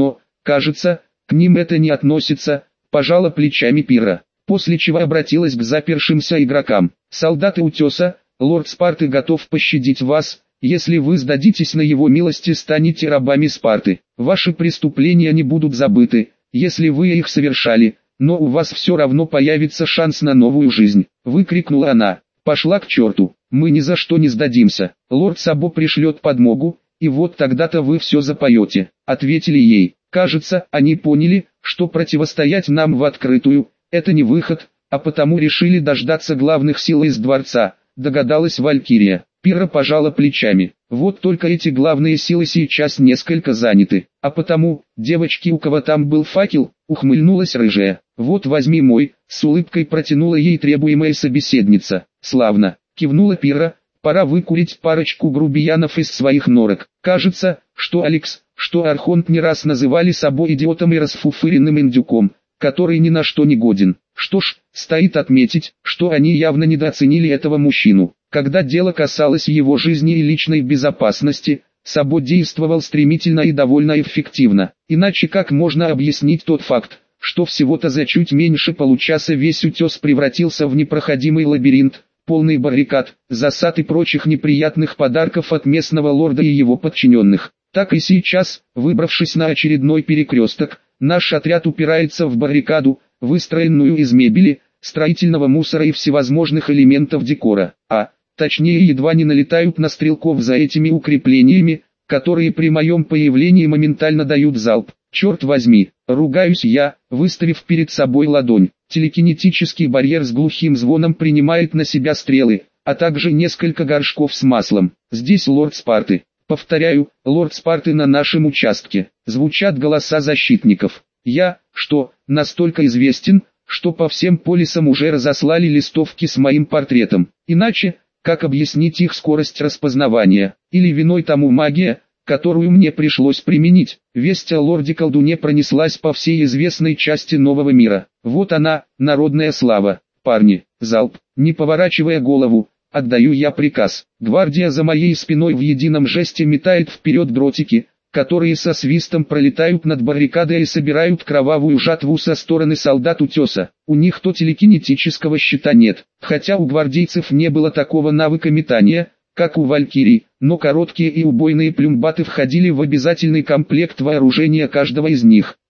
S1: кажется, к ним это не относится, пожала плечами Пирра, после чего обратилась к запершимся игрокам. Солдаты Утеса, лорд Спарты готов пощадить вас, если вы сдадитесь на его милость и станете рабами Спарты. Ваши преступления не будут забыты, если вы их совершали, но у вас все равно появится шанс на новую жизнь. Выкрикнула она. Пошла к черту, мы ни за что не сдадимся. Лорд Сабо пришлет подмогу, и вот тогда-то вы все запоете, ответили ей. Кажется, они поняли, что противостоять нам в открытую – это не выход, а потому решили дождаться главных сил из дворца, догадалась Валькирия. Пирра пожала плечами. Вот только эти главные силы сейчас несколько заняты, а потому, девочки, у кого там был факел, ухмыльнулась рыжая. Вот возьми мой, с улыбкой протянула ей требуемая собеседница. Славно, кивнула Пирра, пора выкурить парочку грубиянов из своих норок. Кажется, что Алекс, что Архонт не раз называли собой идиотом и расфуфыренным индюком, который ни на что не годен. Что ж, стоит отметить, что они явно недооценили этого мужчину. Когда дело касалось его жизни и личной безопасности, Сабо действовал стремительно и довольно эффективно. Иначе как можно объяснить тот факт, что всего-то за чуть меньше получаса весь утес превратился в непроходимый лабиринт, полный баррикад, засад и прочих неприятных подарков от местного лорда и его подчиненных. Так и сейчас, выбравшись на очередной перекресток, наш отряд упирается в баррикаду, выстроенную из мебели, строительного мусора и всевозможных элементов декора, точнее едва не налетают на стрелков за этими укреплениями, которые при моем появлении моментально дают залп. Черт возьми, ругаюсь я, выставив перед собой ладонь. Телекинетический барьер с глухим звоном принимает на себя стрелы, а также несколько горшков с маслом. Здесь лорд Спарты. Повторяю, лорд Спарты на нашем участке. Звучат голоса защитников. Я, что, настолько известен, что по всем полисам уже разослали листовки с моим портретом. Иначе, как объяснить их скорость распознавания? Или виной тому магия, которую мне пришлось применить? Весть о лорде-колдуне пронеслась по всей известной части нового мира. Вот она, народная слава. Парни, залп, не поворачивая голову, отдаю я приказ. Гвардия за моей спиной в едином жесте метает вперед дротики, которые со свистом пролетают над баррикадой и собирают кровавую жатву со стороны солдат утеса. У них то телекинетического щита нет, хотя у гвардейцев не было такого навыка метания, как у Валькирий, но короткие и убойные плюмбаты входили в обязательный комплект вооружения каждого из них.